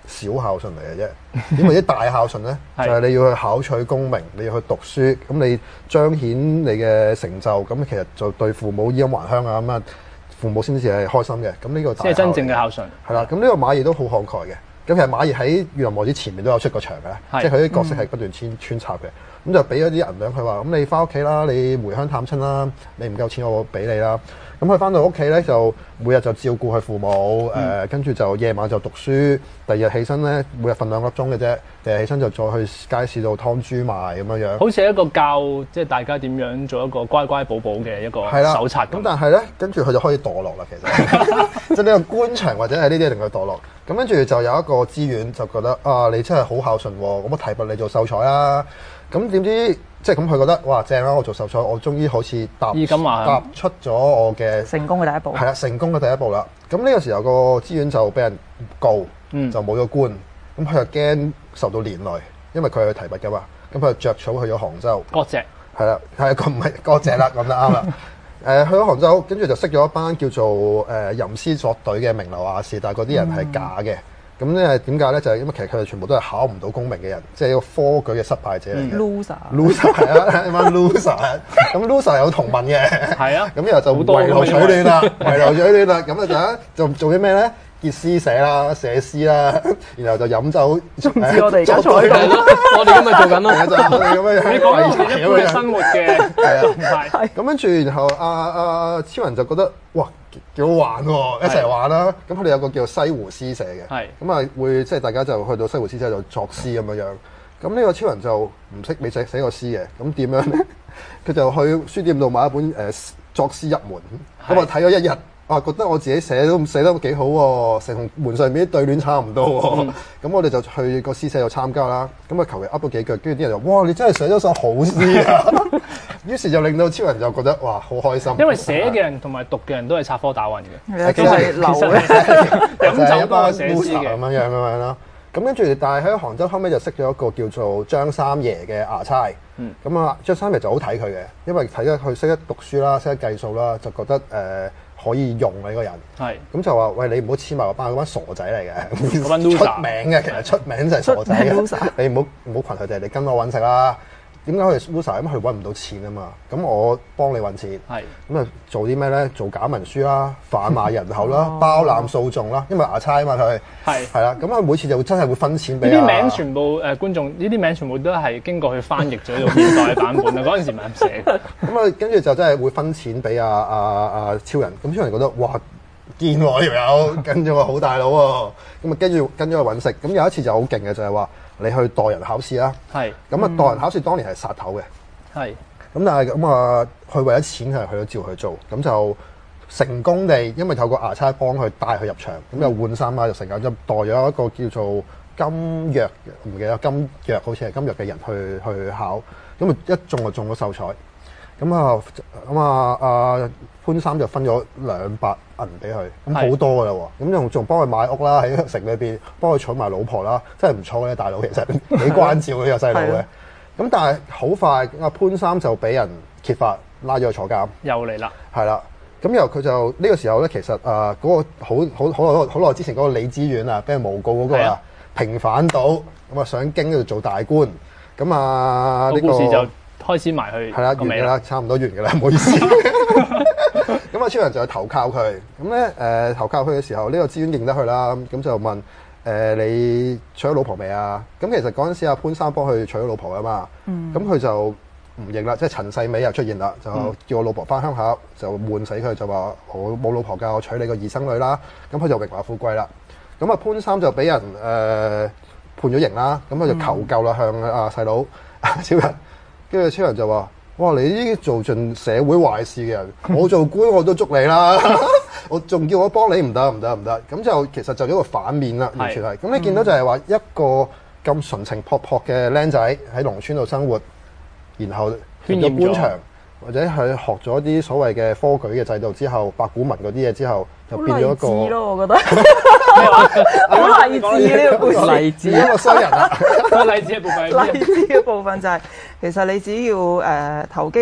小孝順嚟嘅啫。點為之大孝順咧？就係你要去考取功名，你要去讀書，咁你彰顯你嘅成就，咁其實就對父母衣錦還鄉啊咁啊，父母先至係開心嘅。咁呢個即係真正嘅孝順。 係啦，咁呢個馬兒都好慷慨嘅。咁其實馬兒喺《越南王子》前面都有出過場嘅，即係佢啲角色係不斷穿穿插嘅。咁就俾咗啲銀兩佢話：咁你翻屋企啦，你回鄉探親啦，你唔夠錢我俾你啦。咁佢翻到屋企咧，就每日就照顧佢父母，誒、嗯，跟住、呃、就夜晚就讀書。第二日起身咧，每日瞓兩粒鐘嘅啫。第二日起身就再去街市度劏豬賣咁樣樣。 好似一個教即係大家點樣做一個乖乖寶寶嘅一個手冊咁。 咁但係咧，跟住佢就開始墮落啦。其實即係呢個官場或者係呢啲令佢墮落。咁跟住就有一個資源就覺得啊，你真係好孝順喎，咁我提拔你做秀才啦。咁點知即係咁佢覺得哇正啦！我做秀才，我終於好似踏踏出咗我嘅成功嘅第一步。 係啦，成功嘅第一步啦。咁呢個時候個資源就俾人告，嗯、就冇咗官。咁佢又驚受到連累，因為佢係提拔噶嘛。咁佢就着草去咗杭州。 割席係啦，係佢唔係割席啦，講得啱啦。誒去咗杭州，跟住就識咗一班叫做誒、呃、吟詩作對嘅名流雅士，但係嗰啲人係假嘅。咁咧點解咧？就係、是、因為其實佢哋全部都係考唔到功名嘅人，即係一個科舉嘅失敗者嚟嘅。loser，loser 係啊，一班 loser。咁 loser 有同盟嘅，係啊。咁又就圍爐取暖啦，圍爐取暖啦。咁啊就就做啲咩咧？結詩寫啦，寫詩啦，然後就飲酒。唔知我哋而家坐喺度， 我哋今日做緊咯， 就我哋咁樣。 你講一般嘅生活嘅係啊， 咁跟住然後阿阿超人就覺得哇幾好玩喎，一齊玩啦。咁佢哋有個叫西湖詩社嘅，係咁啊會即係大家就去到西湖詩社度作詩咁樣樣。咁呢個超人就唔識你寫寫個詩嘅，咁點樣咧？佢就去書店度買一本誒作詩入門，咁啊睇咗一日。啊，覺得我自己寫都寫得幾好喎，成同門上面啲對聯差唔多喎。咁、嗯、我哋就去個詩社度參加啦。咁啊，求其噏咗幾句，跟住啲人就哇，你真係寫咗首好詩啊！於是就令到超人就覺得哇，好開心。 因為寫嘅人同埋讀嘅人都係插科打諢嘅， 其實係流嘅， 飲酒多寫詩嘅咁樣樣咁樣啦。咁跟住，但係喺杭州後尾就識咗一個叫做張三爺嘅衙差。嗯。咁啊，張三爺就好睇佢嘅，因為睇得佢識得讀書啦，識得計數啦，就覺得誒。呃可以用啊呢個人，係咁就話喂，你唔好黐埋個班，嗰班傻仔嚟嘅，出名嘅，其實出名就係傻仔嘅，你唔好唔好群佢哋，你跟我揾食啦。點解佢哋 loser？ 因為佢揾唔到錢啊嘛。咁我幫你揾錢，係咁啊做啲咩咧？做假文書啦，販賣人口啦，包攬訴訟啦。因為衙差啊嘛佢係係啦。咁佢每次就真係會分錢俾。呢啲名全部誒觀眾，呢啲名全部都係經過佢翻譯咗到現代版本啊！嗰陣時唔係咁寫。咁啊，跟住就真係會分錢俾阿阿阿超人。咁超人覺得哇，見我條友跟咗個好大佬喎。咁啊跟住跟咗佢揾食。咁有一次就好勁嘅就係話。你去代人考試啦，係咁啊！代人考試當年係殺頭嘅，係咁但係咁啊，佢為咗錢係去咗照去做，咁就成功地，因為透過衙差幫佢帶佢入場，咁又換衫啊，就成咁就代咗一個叫做金躍，唔記得金躍，好似係金躍嘅人去去考，咁啊一中就中咗秀才，咁啊咁啊啊潘三就分咗兩百銀俾佢，咁好多噶啦喎，咁仲仲幫佢買屋啦，喺城裏邊幫佢娶埋老婆啦，真係唔錯嘅大佬，其實幾關照佢個細佬嘅。咁但係好快，阿潘三就俾人揭發，拉咗去坐監。又嚟啦，係啦。咁又佢就呢、這個時候咧，其實啊嗰、呃那個好好好耐好耐之前嗰個李知遠啊，俾人誣告嗰個啊，平反到咁啊上京嗰度做大官，咁啊呢、這個故事就開始埋去係啦，完㗎啦，差唔多完㗎啦，唔好意思。咁啊，超人就去投靠佢。咁咧，誒投靠佢嘅時候，呢、這個資源認得佢啦。咁就問誒、呃、你娶咗老婆未啊？咁其實嗰陣時阿潘三幫佢娶咗老婆啊嘛。咁佢、嗯、就唔認啦，即係陳世美又出現啦，就叫我老婆翻鄉下，就悶死佢，就話我冇老婆㗎，我娶你個二生女啦。咁佢就榮華富貴啦。咁啊，潘三就俾人誒、呃、判咗刑啦。咁佢就求救啦，向阿細佬超人。跟住超人就話。哇！你呢啲做盡社會壞事嘅人，我做官我都捉你啦，我仲叫我幫你唔得唔得唔得，咁就其實就一個反面啦，完全係。咁你見到就係話一個咁純情撲撲嘅僆仔喺農村度生活，然後入咗官場，或者係學咗啲所謂嘅科舉嘅制度之後，八股文嗰啲嘢之後，就變咗一個。勵志咯，我覺得。好勵志呢個故事，勵志一個衰人啊！勵志嘅部分，勵志嘅部分就係、是、其實你只要誒、呃、投機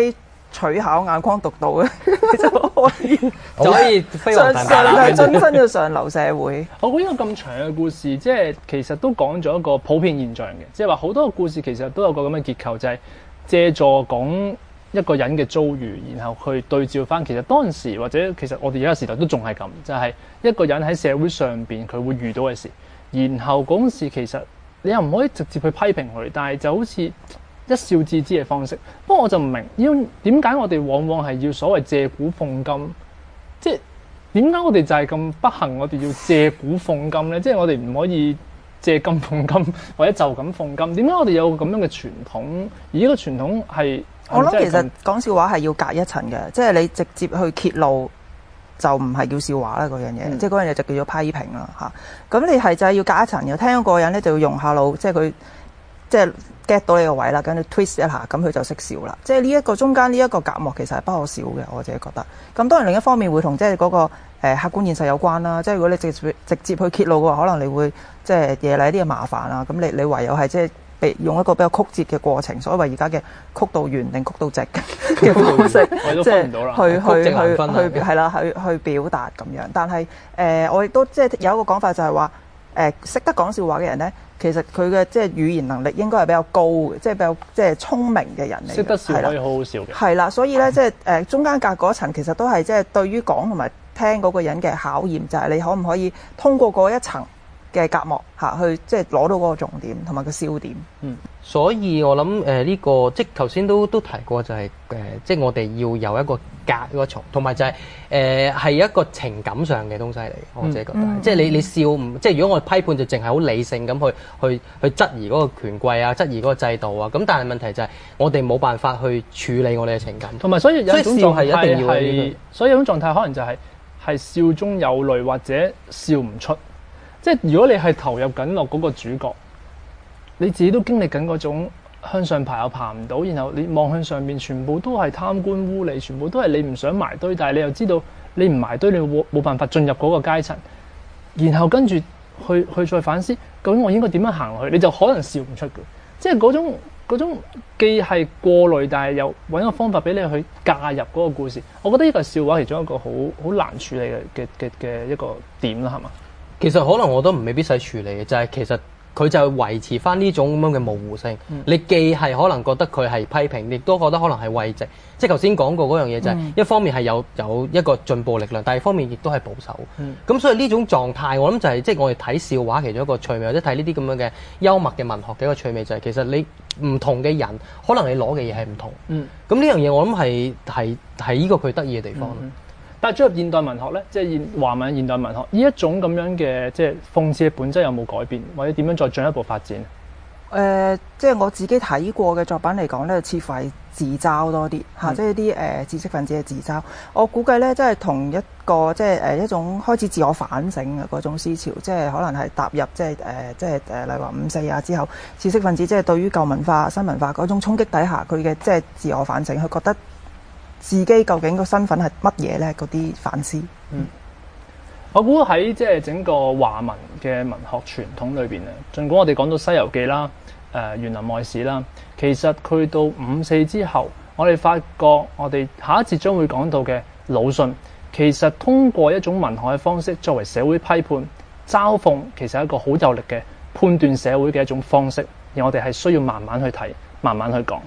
取巧眼光獨到嘅，就可以就可以飛黃騰達啦。 係晉身咗上流社會。 我估呢個咁長嘅故事，即係其實都講咗一個普遍現象嘅，即係話好多個故事其實都有個咁嘅結構，就係、是、借助講一個人嘅遭遇，然後去對照翻其實當陣時或者其實我哋而家時代都仲係咁，就係、是、一個人喺社會上邊佢會遇到嘅事，然後嗰陣時其實你又唔可以直接去批評佢，但係就好似一笑置之嘅方式。不過我就唔明，因點解我哋往往係要所謂借古諷今？即係點解我哋就係咁不幸，我哋要借古諷今咧？即係我哋唔可以借今諷今，或者就咁諷今？點解我哋有咁樣嘅傳統？而呢個傳統係我諗其實講笑話係要隔一層嘅，即係你直接去揭露就唔係叫笑話啦嗰樣嘢，嗯、即係嗰樣嘢就叫做批評啦嚇。咁你係就係要隔一層嘅，聽嗰個人咧就要用下腦，即係佢即係 get 到你個位啦，跟住 twist 一下，咁佢就識笑啦。即係呢一個中間呢一個隔膜其實係不可少嘅，我自己覺得。咁當然另一方面會同即係嗰個、呃、客觀現實有關啦。即係如果你直接直接去揭露嘅話，可能你會即係惹嚟啲嘢麻煩啦。咁你你唯有係即係。用一個比較曲折嘅過程，所謂而家嘅曲到圓定曲到直嘅方式，即係去去去去係啦，去去表達咁樣。但係誒、呃，我亦都即係有一個講法就係話，誒、呃、識得講笑話嘅人咧，其實佢嘅即係語言能力應該係比較高嘅，即係比較即係聰明嘅人嚟。識得笑可以好好笑嘅。係啦，所以咧即係誒、呃、中間隔嗰層其實都係即係對於講同埋聽嗰個人嘅考驗，就係、是、你可唔可以通過嗰一層嘅隔膜嚇，去即係攞到嗰個重點同埋個笑點。 嗯，所以我諗誒呢個即係頭先都都提過、就係，就係誒即係我哋要有一個隔一個重，同埋就係誒係一個情感上嘅東西嚟。我自己覺得，嗯、即係你你笑唔即係如果我批判就淨係好理性咁去去去質疑嗰個權貴啊，質疑嗰個制度啊。咁但係問題就係我哋冇辦法去處理我哋嘅情感， 同埋所以有一種狀態係一定要係，所以有種狀態可能就係、係、係笑中有淚或者笑唔出。即係如果你係投入緊落嗰個主角，你自己都經歷緊嗰種向上爬又爬唔到，然後你望向上面全部都係貪官污吏，全部都係你唔想埋堆，但係你又知道你唔埋堆，你冇冇辦法進入嗰個階層，然後跟住去去再反思究竟我應該點樣行落去，你就可能笑唔出嘅。即係嗰種嗰種既係過濾，但係又揾個方法俾你去介入嗰個故事。我覺得呢個係笑話其中一個好好難處理嘅嘅嘅嘅一個點啦，係嘛？ 其實可能我都唔未必使處理嘅，就係、是、其實佢就係維持翻呢種咁樣嘅模糊性。嗯、你既係可能覺得佢係批評，亦都覺得可能係慰藉。即係頭先講過嗰樣嘢就係、是嗯、一方面係有有一個進步力量，但係一方面亦都係保守。咁、嗯、所以呢種狀態，我諗就係即係我哋睇笑話其中一個趣味，或者睇呢啲咁樣嘅幽默嘅文學嘅一個趣味，就係、是、其實你唔同嘅人，可能你攞嘅嘢係唔同。咁呢、嗯、樣嘢我諗係係係呢個佢得意嘅地方。嗯但係進入現代文學咧，即係現華文現代文學呢一種咁樣嘅即係諷刺嘅本質有冇改變，或者點樣再進一步發展？誒、 呃，即係我自己睇過嘅作品嚟講咧，似乎係自嘲多啲嚇，嗯、即係啲誒知識分子嘅自嘲。我估計咧，即係同一個即係誒一種開始自我反省嘅嗰種思潮，即係可能係踏入即係誒即係誒例如話五四啊之後，知識分子即係對於舊文化、新文化嗰種衝擊底下，佢嘅即係自我反省，佢覺得自己究竟個身份係乜嘢咧？嗰啲反思。嗯， 我估喺即係整個華文嘅文學傳統裏邊咧，儘管我哋講到《西遊記》啦、誒、呃《園林外史》啦，其實去到五四之後，我哋發覺我哋下一節將會講到嘅魯迅，其實通過一種文學嘅方式作為社會批判、嘲諷，其實係一個好有力嘅判斷社會嘅一種方式，而我哋係需要慢慢去睇、慢慢去講。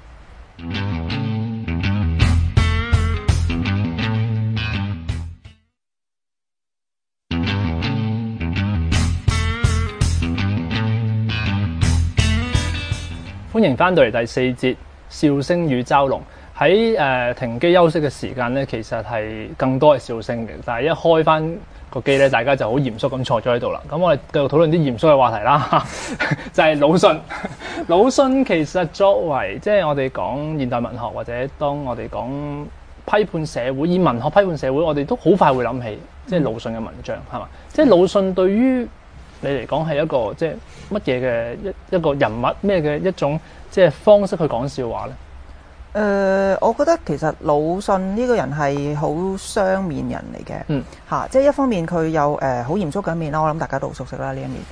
歡迎翻到嚟第四節笑聲與嘲弄。喺誒、呃、停機休息嘅時間咧，其實係更多係笑聲嘅。但係一開翻個機咧，大家就好嚴肅咁坐咗喺度啦。咁我哋繼續討論啲嚴肅嘅話題啦，就係魯迅。魯迅其實作為即係我哋講現代文學，或者當我哋講批判社會，以文學批判社會，我哋都好快會諗起即係魯迅嘅文章，係嘛？即係魯迅對於你嚟講係一個即係乜嘢嘅一一個人物，咩嘅一種即係方式去講笑話咧？ 誒、呃，我覺得其實魯迅呢個人係好雙面人嚟嘅，嗯嚇，即係一方面佢有誒好、呃、嚴肅嘅一面啦，我諗大家都好熟悉啦呢一面。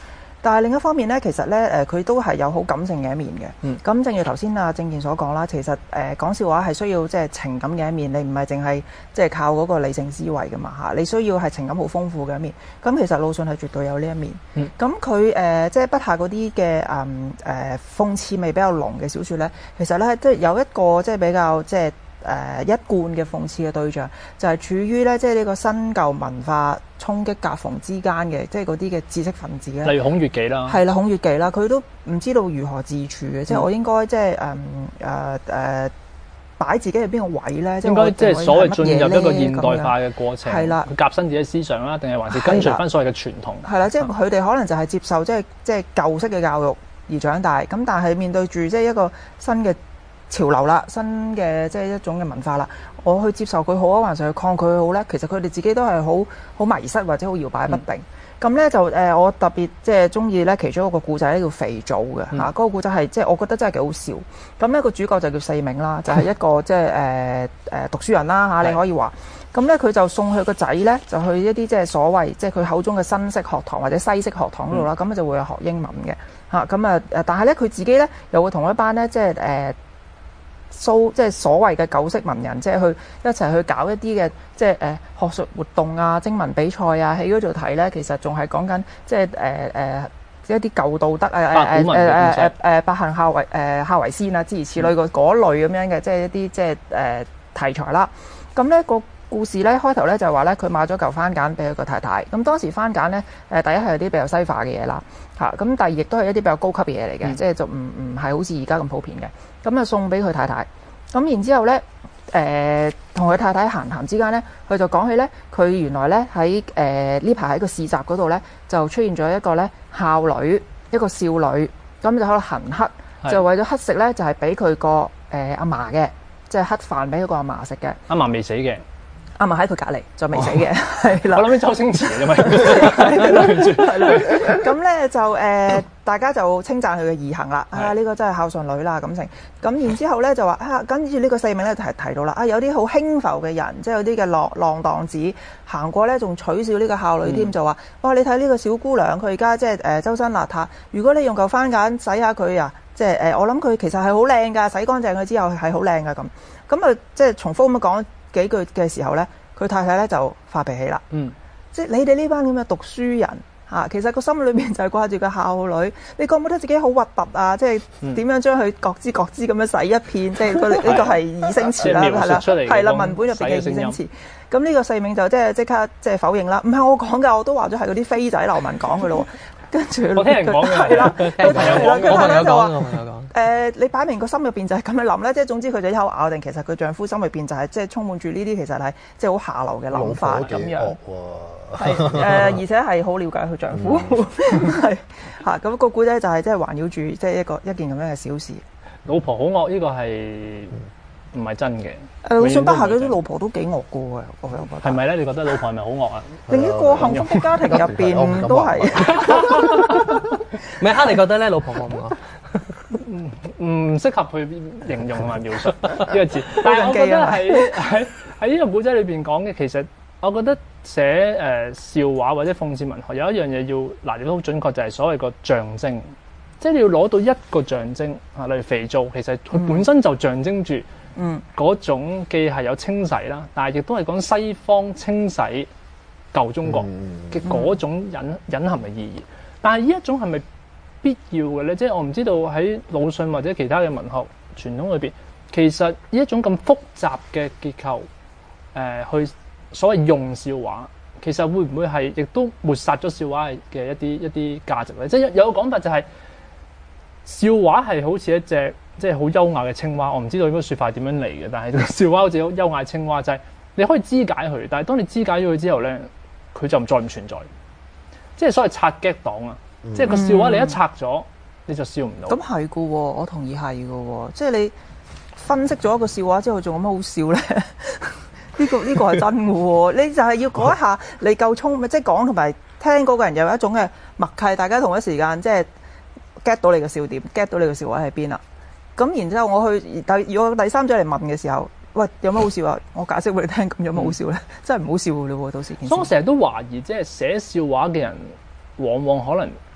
但係另一方面咧，其實咧誒佢都係有好感性嘅一面嘅。 嗯。 咁正如頭先阿正健所講啦，其實誒、呃、講笑話係需要即係情感嘅一面，你唔係淨係即係靠嗰個理性思維噶嘛嚇，你需要係情感好豐富嘅一面。咁其實魯迅係絕對有呢一面。 嗯。 咁佢誒即係筆下嗰啲嘅誒誒諷刺味比較濃嘅小説咧，其實咧即係有一個即係比較即係。誒、呃、一貫嘅諷刺嘅對象就係、是、處於咧，即係呢個新舊文化衝擊夾縫之間嘅，即係嗰啲嘅知識分子咧。 例如孔乙己啦， 係啦，孔乙己啦，佢都唔知道如何自處嘅，嗯、即係我應該即係誒誒誒擺自己喺邊個位咧？ 應該即係所謂進入一個現代化嘅過程， 係啦， 佢革新自己思想啦，定係還是跟隨翻所謂嘅傳統？ 係啦，即係佢哋可能就係接受即係即係舊式嘅教育而長大，咁但係面對住即係一個新嘅潮流啦，新嘅即係一種嘅文化啦，我去接受佢好啊，還是去抗拒佢好咧？其實佢哋自己都係好好迷失或者好搖擺不定。咁咧、嗯、就誒、呃，我特別即係中意咧其中一個故仔咧叫肥皂嘅嚇，嗰、嗯啊那個故仔係即係我覺得真係幾好笑。咁呢個主角就叫四明啦，就係、是、一個即係誒誒讀書人啦嚇、啊，你可以話。咁咧佢就送佢個仔咧，就去一啲即係所謂即係佢口中嘅新式學堂或者西式學堂嗰度啦，咁、嗯、就會有學英文嘅嚇。咁啊誒，但係咧佢自己咧又會同一班咧即係誒。呃蘇即係所謂嘅舊式文人，即係去一齊去搞一啲嘅即係誒學術活動啊、徵文比賽啊，喺嗰度睇咧，其實仲係講緊即係誒誒一啲舊道德啊誒誒誒誒誒百行孝為誒孝為先啊，諸如此類個嗰類咁樣嘅，即係一啲即係誒題材啦。咁咧個故事咧開頭咧就話咧佢買咗嚿番梘俾佢個太太。咁當時番梘咧誒第一係有啲比較西化嘅嘢啦嚇，咁第二亦都係一啲比較高級嘅嘢嚟嘅，即係就唔唔係好似而家咁普遍嘅。咁啊送俾佢太太，咁然之後咧，誒同佢太太閒談之間咧，佢就講起咧，佢原來咧喺誒呢排喺個市集嗰度咧，就出現咗一個咧孝女，一個少女，咁就喺度行乞，就為咗乞食咧，就係俾佢個誒阿嫲嘅，即係乞飯俾佢個阿嫲食嘅。阿嫲未死嘅。 阿嫲喺佢隔離，就未死嘅，係啦。 我諗起周星馳嘅咪， 係啦。咁咧就誒，大家就稱讚佢嘅義行啦。啊，呢個真係孝順女啦咁成。咁然之後咧就話啊，跟住呢個四名咧就係提到啦。啊，有啲好輕浮嘅人，即係有啲嘅浪浪蕩子行過咧，仲取笑呢個孝女添，就話：哇，你睇呢個小姑娘，佢而家即係誒周身邋遢。如果你用嚿番梘洗下佢啊，即係誒，我諗佢其實係好靚㗎，洗乾淨佢之後係好靚㗎咁。咁啊，即係重複咁樣講幾句嘅時候咧，佢太太咧就發脾氣啦。嗯，即係你哋呢班咁嘅讀書人嚇、啊，其實個心裏面就係掛住個孝女，你覺唔覺得自己好核突啊？即係點樣將佢各支各支咁樣洗一片？即係佢呢個係擬聲詞啦，係啦，係啦，文本入邊嘅擬聲詞。咁呢個四名就即係即刻即係否認啦。唔係我講㗎，我都話咗係嗰啲飛仔流民講㗎咯。跟住我聽人講嘅係啦，佢朋友講，我朋友講，我朋友講。 誒，你擺明個心入邊就係咁樣諗咧，即係總之佢就一口咬定，其實佢丈夫心入邊就係即係充滿住呢啲，其實係即係好下流嘅諗法咁樣。係誒，而且係好了解佢丈夫，係嚇咁個故仔就係即係環繞住即係一個一件咁樣嘅小事。 老婆好惡呢個係唔係真嘅？ 誒，魯迅筆下嗰啲老婆都幾惡過嘅，我又覺得。 係咪咧？你覺得老婆係咪好惡啊？ 另一個幸福嘅家庭入邊都係。 咩啊？你覺得咧？老婆惡唔惡？ 唔唔適合去形容同埋描述呢個字。但係我覺得喺喺喺呢個古仔裏邊講嘅，其實我覺得寫誒、呃、笑話或者諷刺文學有一樣嘢要拿捏得好準確，就係所謂個象徵。即係你要攞到一個象徵啊，例如肥皂，其實佢本身就象徵住嗯嗰種既係有清洗啦，但係亦都係講西方清洗舊中國嘅嗰種隱隱含嘅意義。但係呢一種係咪必要嘅咧？即係我唔知道喺魯迅或者其他嘅文學傳統裏邊，其實呢一種咁複雜嘅結構，誒、呃、去所謂用笑話，其實會唔會係亦都抹殺咗笑話嘅一啲一啲價值咧？即係有個講法就係、是、笑話係好似一隻即係好優雅嘅青蛙，我唔知道呢個説法係點樣嚟嘅，但係笑話好似好優雅嘅青蛙，就係、是、你可以肢解佢，但係當你肢解咗佢之後咧，佢就唔再唔存在，即係所謂拆 gag 檔啊！嗯、即係個笑話你一拆咗，你就笑唔到。 咁係噶喎，我同意係噶喎，即係你分析咗一個笑話之後，仲有乜好笑咧？呢、這個呢、這個係真嘅喎，你就係要嗰一下你夠聰明，即係講同埋聽嗰個人有一種嘅默契，大家同一時間即係 get 到你嘅笑點，get 到你嘅笑話喺邊啦。咁然之後我去第如果第三者嚟問嘅時候，喂，有乜好笑啊？我解釋俾你聽，咁有乜好笑咧？嗯、真係唔好笑嘅嘞喎，到時。 所以我成日都懷疑，即係寫笑話嘅人，往往可能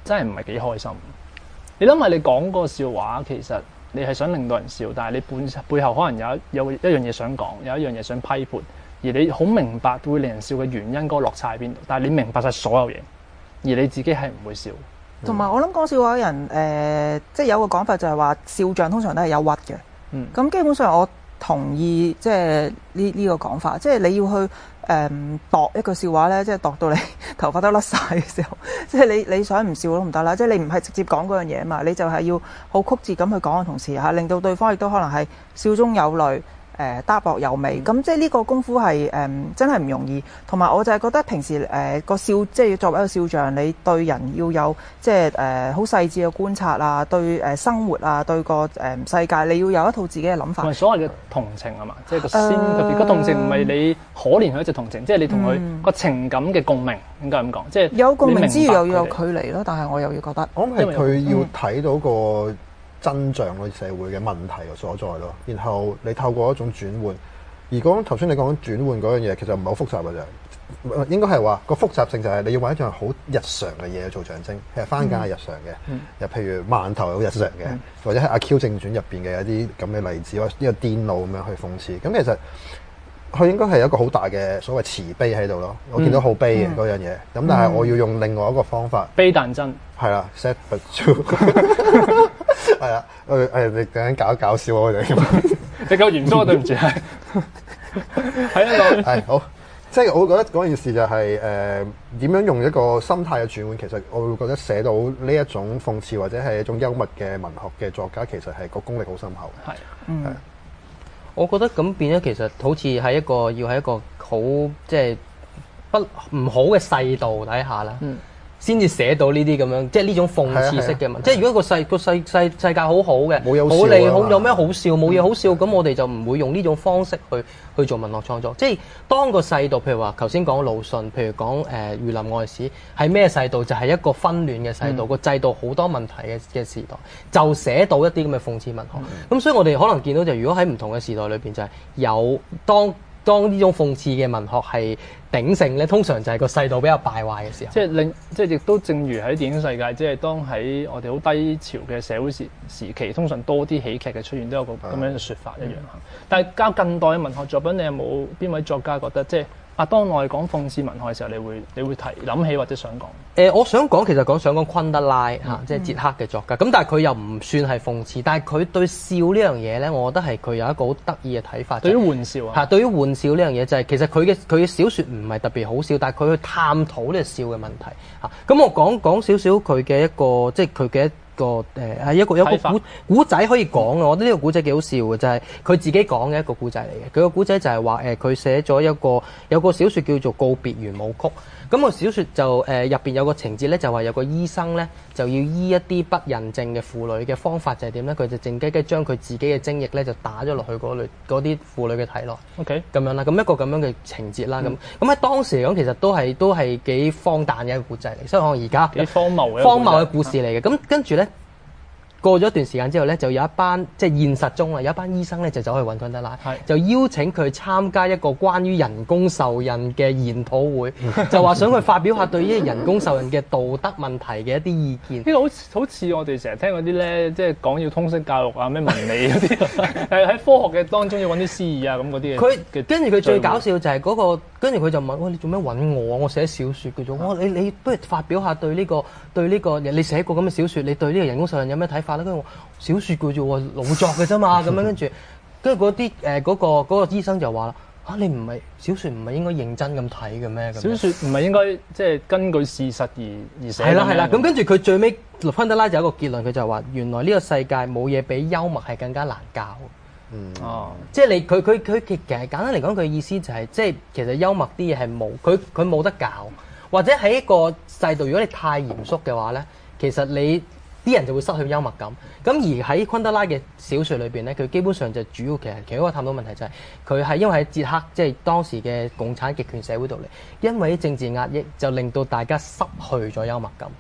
真係唔係幾開心。你諗下，你講個笑話，其實你係想令到人笑，但係你本背後可能有一有一樣嘢想講，有一樣嘢想批判，而你好明白會令人笑嘅原因嗰個落差喺邊度，但係你明白晒所有嘢，而你自己係唔會笑。 同埋我諗講笑話嘅人，誒、呃，即係有個講法就係話笑匠通常都係憂鬱嘅。嗯，咁基本上我同意即係呢呢個講法，即係你要去誒度一個笑話咧，即係度到你頭髮都甩晒嘅時候，即係你你想唔笑都唔得啦。即係你唔係直接講嗰樣嘢啊嘛，你就係要好曲折咁去講嘅同時嚇，令到對方亦都可能係笑中有淚。誒搭薄有味，咁即係呢個功夫係誒、嗯、真係唔容易。同埋我就係覺得平時誒個、呃、笑，即係作為一個笑匠，你對人要有即係誒好細緻嘅觀察啊，對誒生活啊，對個誒、呃、世界，你要有一套自己嘅諗法。 同埋所謂嘅同情啊嘛，即係個先特別。個同情唔係你可憐佢一隻同情，即係你同佢個情感嘅共鳴，應該咁講。即係有共鳴之餘又要有距離咯。但係我又要覺得， 我諗係佢要睇到個真相咯，社會嘅問題所在咯，然後你透過一種轉換，而講頭先你講轉換嗰樣嘢，其實唔係好複雜嘅啫，應該係話個複雜性就係你要揾一樣好日常嘅嘢做象徵，其實番梘係日常嘅，又、嗯、譬如饅頭係好日常嘅，嗯、或者喺阿 Q 正傳入邊嘅一啲咁嘅例子，或者呢個癲佬咁樣去諷刺，咁其實佢應該係一個好大嘅所謂慈悲喺度咯，我見到好悲嘅嗰樣嘢，咁、嗯、但係我要用另外一個方法， 悲但真，係啦 ，sad but true。係啊，誒誒，你等陣搞一搞笑我哋， 你夠嚴肅啊，對唔住，係係啊， 係好，即係我覺得嗰件事就係誒點樣用一個心態嘅轉換，其實我會覺得寫到呢一種諷刺或者係一種幽默嘅文學嘅作家，其實係個功力好深厚。係， 嗯，係我覺得咁變咗，其實好似喺一個要喺一個好即係不唔好嘅世道底下啦。嗯。先至寫到呢啲咁樣，即係呢種諷刺式嘅文。啊啊、即係如果個世個世世世界好好嘅，冇有好利好有咩好笑，冇嘢好笑，咁、嗯、我哋就唔會用呢種方式去去做文學創作。即係當個世道，譬如話頭先講魯迅，譬如講誒《儒林外史》，係咩世道？就係、是、一個紛亂嘅世道，個、嗯、制度好多問題嘅嘅時代，就寫到一啲咁嘅諷刺文學。咁、嗯、所以我哋可能見到就，如果喺唔同嘅時代裏邊，就係有當。當呢種諷刺嘅文學係鼎盛咧，通常就係個世道比較敗壞嘅時候。即係令，即係亦都正如喺電影世界，即係當喺我哋好低潮嘅社會時時期，通常多啲喜劇嘅出現，都有個咁樣嘅説法一樣。嗯、但係較近代嘅文學作品，你有冇邊位作家覺得即係？啊，當我哋講諷刺文學嘅時候，你會你會提諗起或者想講？誒、 呃，我想講其實講想講昆德拉嚇，嗯、即係捷克嘅作家。咁、嗯、但係佢又唔算係諷刺，但係佢對笑呢樣嘢咧，我覺得係佢有一個好得意嘅睇法。對於玩笑啊，嚇，對於玩笑呢樣嘢就係、是、其實佢嘅佢嘅小説唔係特別好笑，但係佢去探討呢個笑嘅問題嚇。咁我講講少少佢嘅一個即係佢嘅一個誒係一個有一個古古仔可以講嘅，我覺得呢個古仔幾好笑嘅，就係、是、佢自己講嘅一個古仔嚟嘅。佢個古仔就係話誒，佢、呃、寫咗一個有個小説叫做《告別圓舞曲》。咁、那個小説就誒入邊有個情節咧，就話有個醫生咧就要醫一啲不孕症嘅婦女嘅方法就係點咧？佢就靜雞雞將佢自己嘅精液咧就打咗落去嗰類嗰啲婦女嘅體內。OK，咁樣啦，咁一個咁樣嘅情節啦，咁咁喺當時嚟講，其實都係都係幾荒誕嘅一個故仔嚟，所以我而家幾荒謬嘅荒謬嘅故事嚟嘅。咁、嗯、跟住咧。過咗一段時間之後咧，就有一班即係現實中啊，有一班醫生咧就走去揾昆德拉，是就邀請佢參加一個關於人工受孕嘅研討會，就話想佢發表下對於人工受孕嘅道德問題嘅一啲意見。呢個好好似我哋成日聽嗰啲咧，即係講要通識教育啊，咩文理嗰啲，係喺科學嘅當中要揾啲詩意啊咁嗰啲嘅。佢跟住佢最搞笑就係嗰、那個，跟住佢就問：喂，你做咩揾我啊？我寫小説嘅啫。我你你不如發表下對呢、這個對呢、這個你寫過咁嘅小説，你對呢個人工受孕有咩睇法？跟住我小説嘅啫喎，老作嘅啫嘛，咁樣跟住，跟住嗰啲誒嗰個嗰、嗰個醫生就話啦：嚇、啊、你唔係小説唔係應該認真咁睇嘅咩？小説唔係應該即係根據事實而而寫。係啦係啦，咁跟住佢最尾昆德拉就有一個結論，佢就話：原來呢個世界冇嘢比幽默係更加難教。嗯哦，即係你佢佢佢其實簡單嚟講，佢意思就係、是、即係其實幽默啲嘢係冇佢佢冇得教，或者喺一個制度，如果你太嚴肅嘅話咧，其實你。啲人就會失去幽默感，咁而喺昆德拉嘅小説裏邊咧，佢基本上就主要其實其中一個探討問題就係佢係因為喺捷克即係、就是、當時嘅共產極權社會度嚟，因為政治壓抑就令到大家失去咗幽默感。嗯，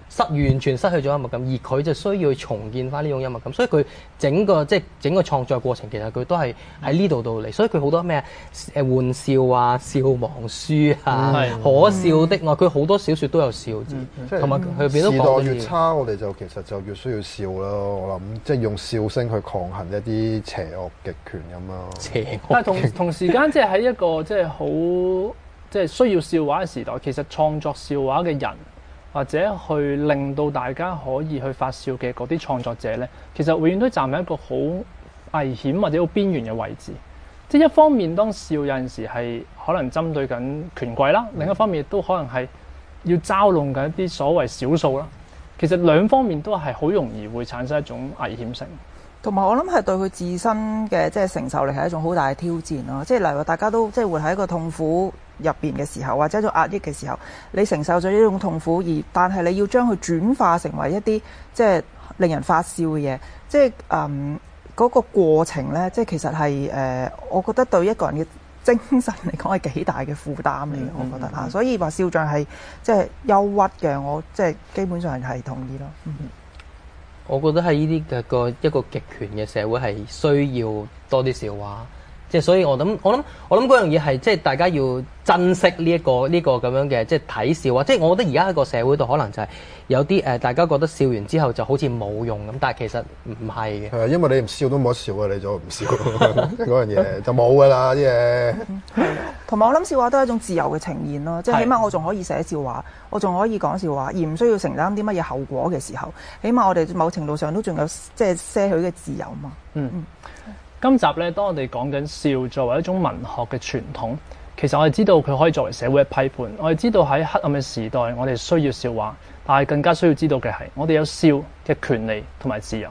失完全失去咗幽默感，而佢就需要重建翻呢種幽默感，所以佢整個即係整個創作過程，其實佢都係喺呢度度嚟，所以佢好多咩誒玩笑啊、笑忘書啊、 嗯、 可笑的愛，佢好多小説都有笑字，同埋佢入邊都講時到代越差，我哋就其實就越需要笑咯。我諗即係用笑聲去抗衡一啲邪惡極權咁咯。 邪惡， 但係同同時間即係喺一個即係好即係需要笑話嘅時代，其實創作笑話嘅人，或者去令到大家可以去發笑嘅嗰啲創作者咧，其實永遠都站喺一個好危險或者好邊緣嘅位置。即係一方面，當笑有陣時係可能針對緊權貴啦，另一方面亦都可能係要嘲弄緊一啲所謂少數啦。其實兩方面都係好容易會產生一種危險性。 同埋我諗係對佢自身嘅即係承受力係一種好大嘅挑戰咯。即係例如大家都即係活喺一個痛苦入邊嘅時候，或者一種壓抑嘅時候，你承受咗呢種痛苦，而但係你要將佢轉化成為一啲即係令人發笑嘅嘢，即係嗯嗰個過程咧，即係其實係誒、呃，我覺得對一個人嘅精神嚟講係幾大嘅負擔嚟嘅，嗯、我覺得嚇。嗯、所以話笑匠係即係憂鬱嘅，我即係基本上係同意咯。嗯我覺得喺呢啲嘅個一個極權嘅社會係需要多啲笑話，即係所以我諗我諗我諗嗰樣嘢係即係大家要珍惜呢一個呢個咁樣嘅即係睇笑話。即係我覺得而家喺個社會度可能就係有啲誒大家覺得笑完之後就好似冇用咁，但係其實唔係嘅。 係啊，因為你唔笑都冇得笑啊，你就唔笑嗰樣嘢就冇㗎啦啲嘢。 同埋我諗笑話都係一種自由嘅呈現咯，即係起碼我仲可以寫笑話，我仲可以講笑話，而唔需要承擔啲乜嘢後果嘅時候，起碼我哋某程度上都仲有即係些許嘅自由嘛。 嗯，嗯今集咧，當我哋講緊笑作為一種文學嘅傳統，其實我哋知道佢可以作為社會嘅批判。我哋知道喺黑暗嘅時代，我哋需要笑話，但係更加需要知道嘅係，我哋有笑嘅權利同埋自由。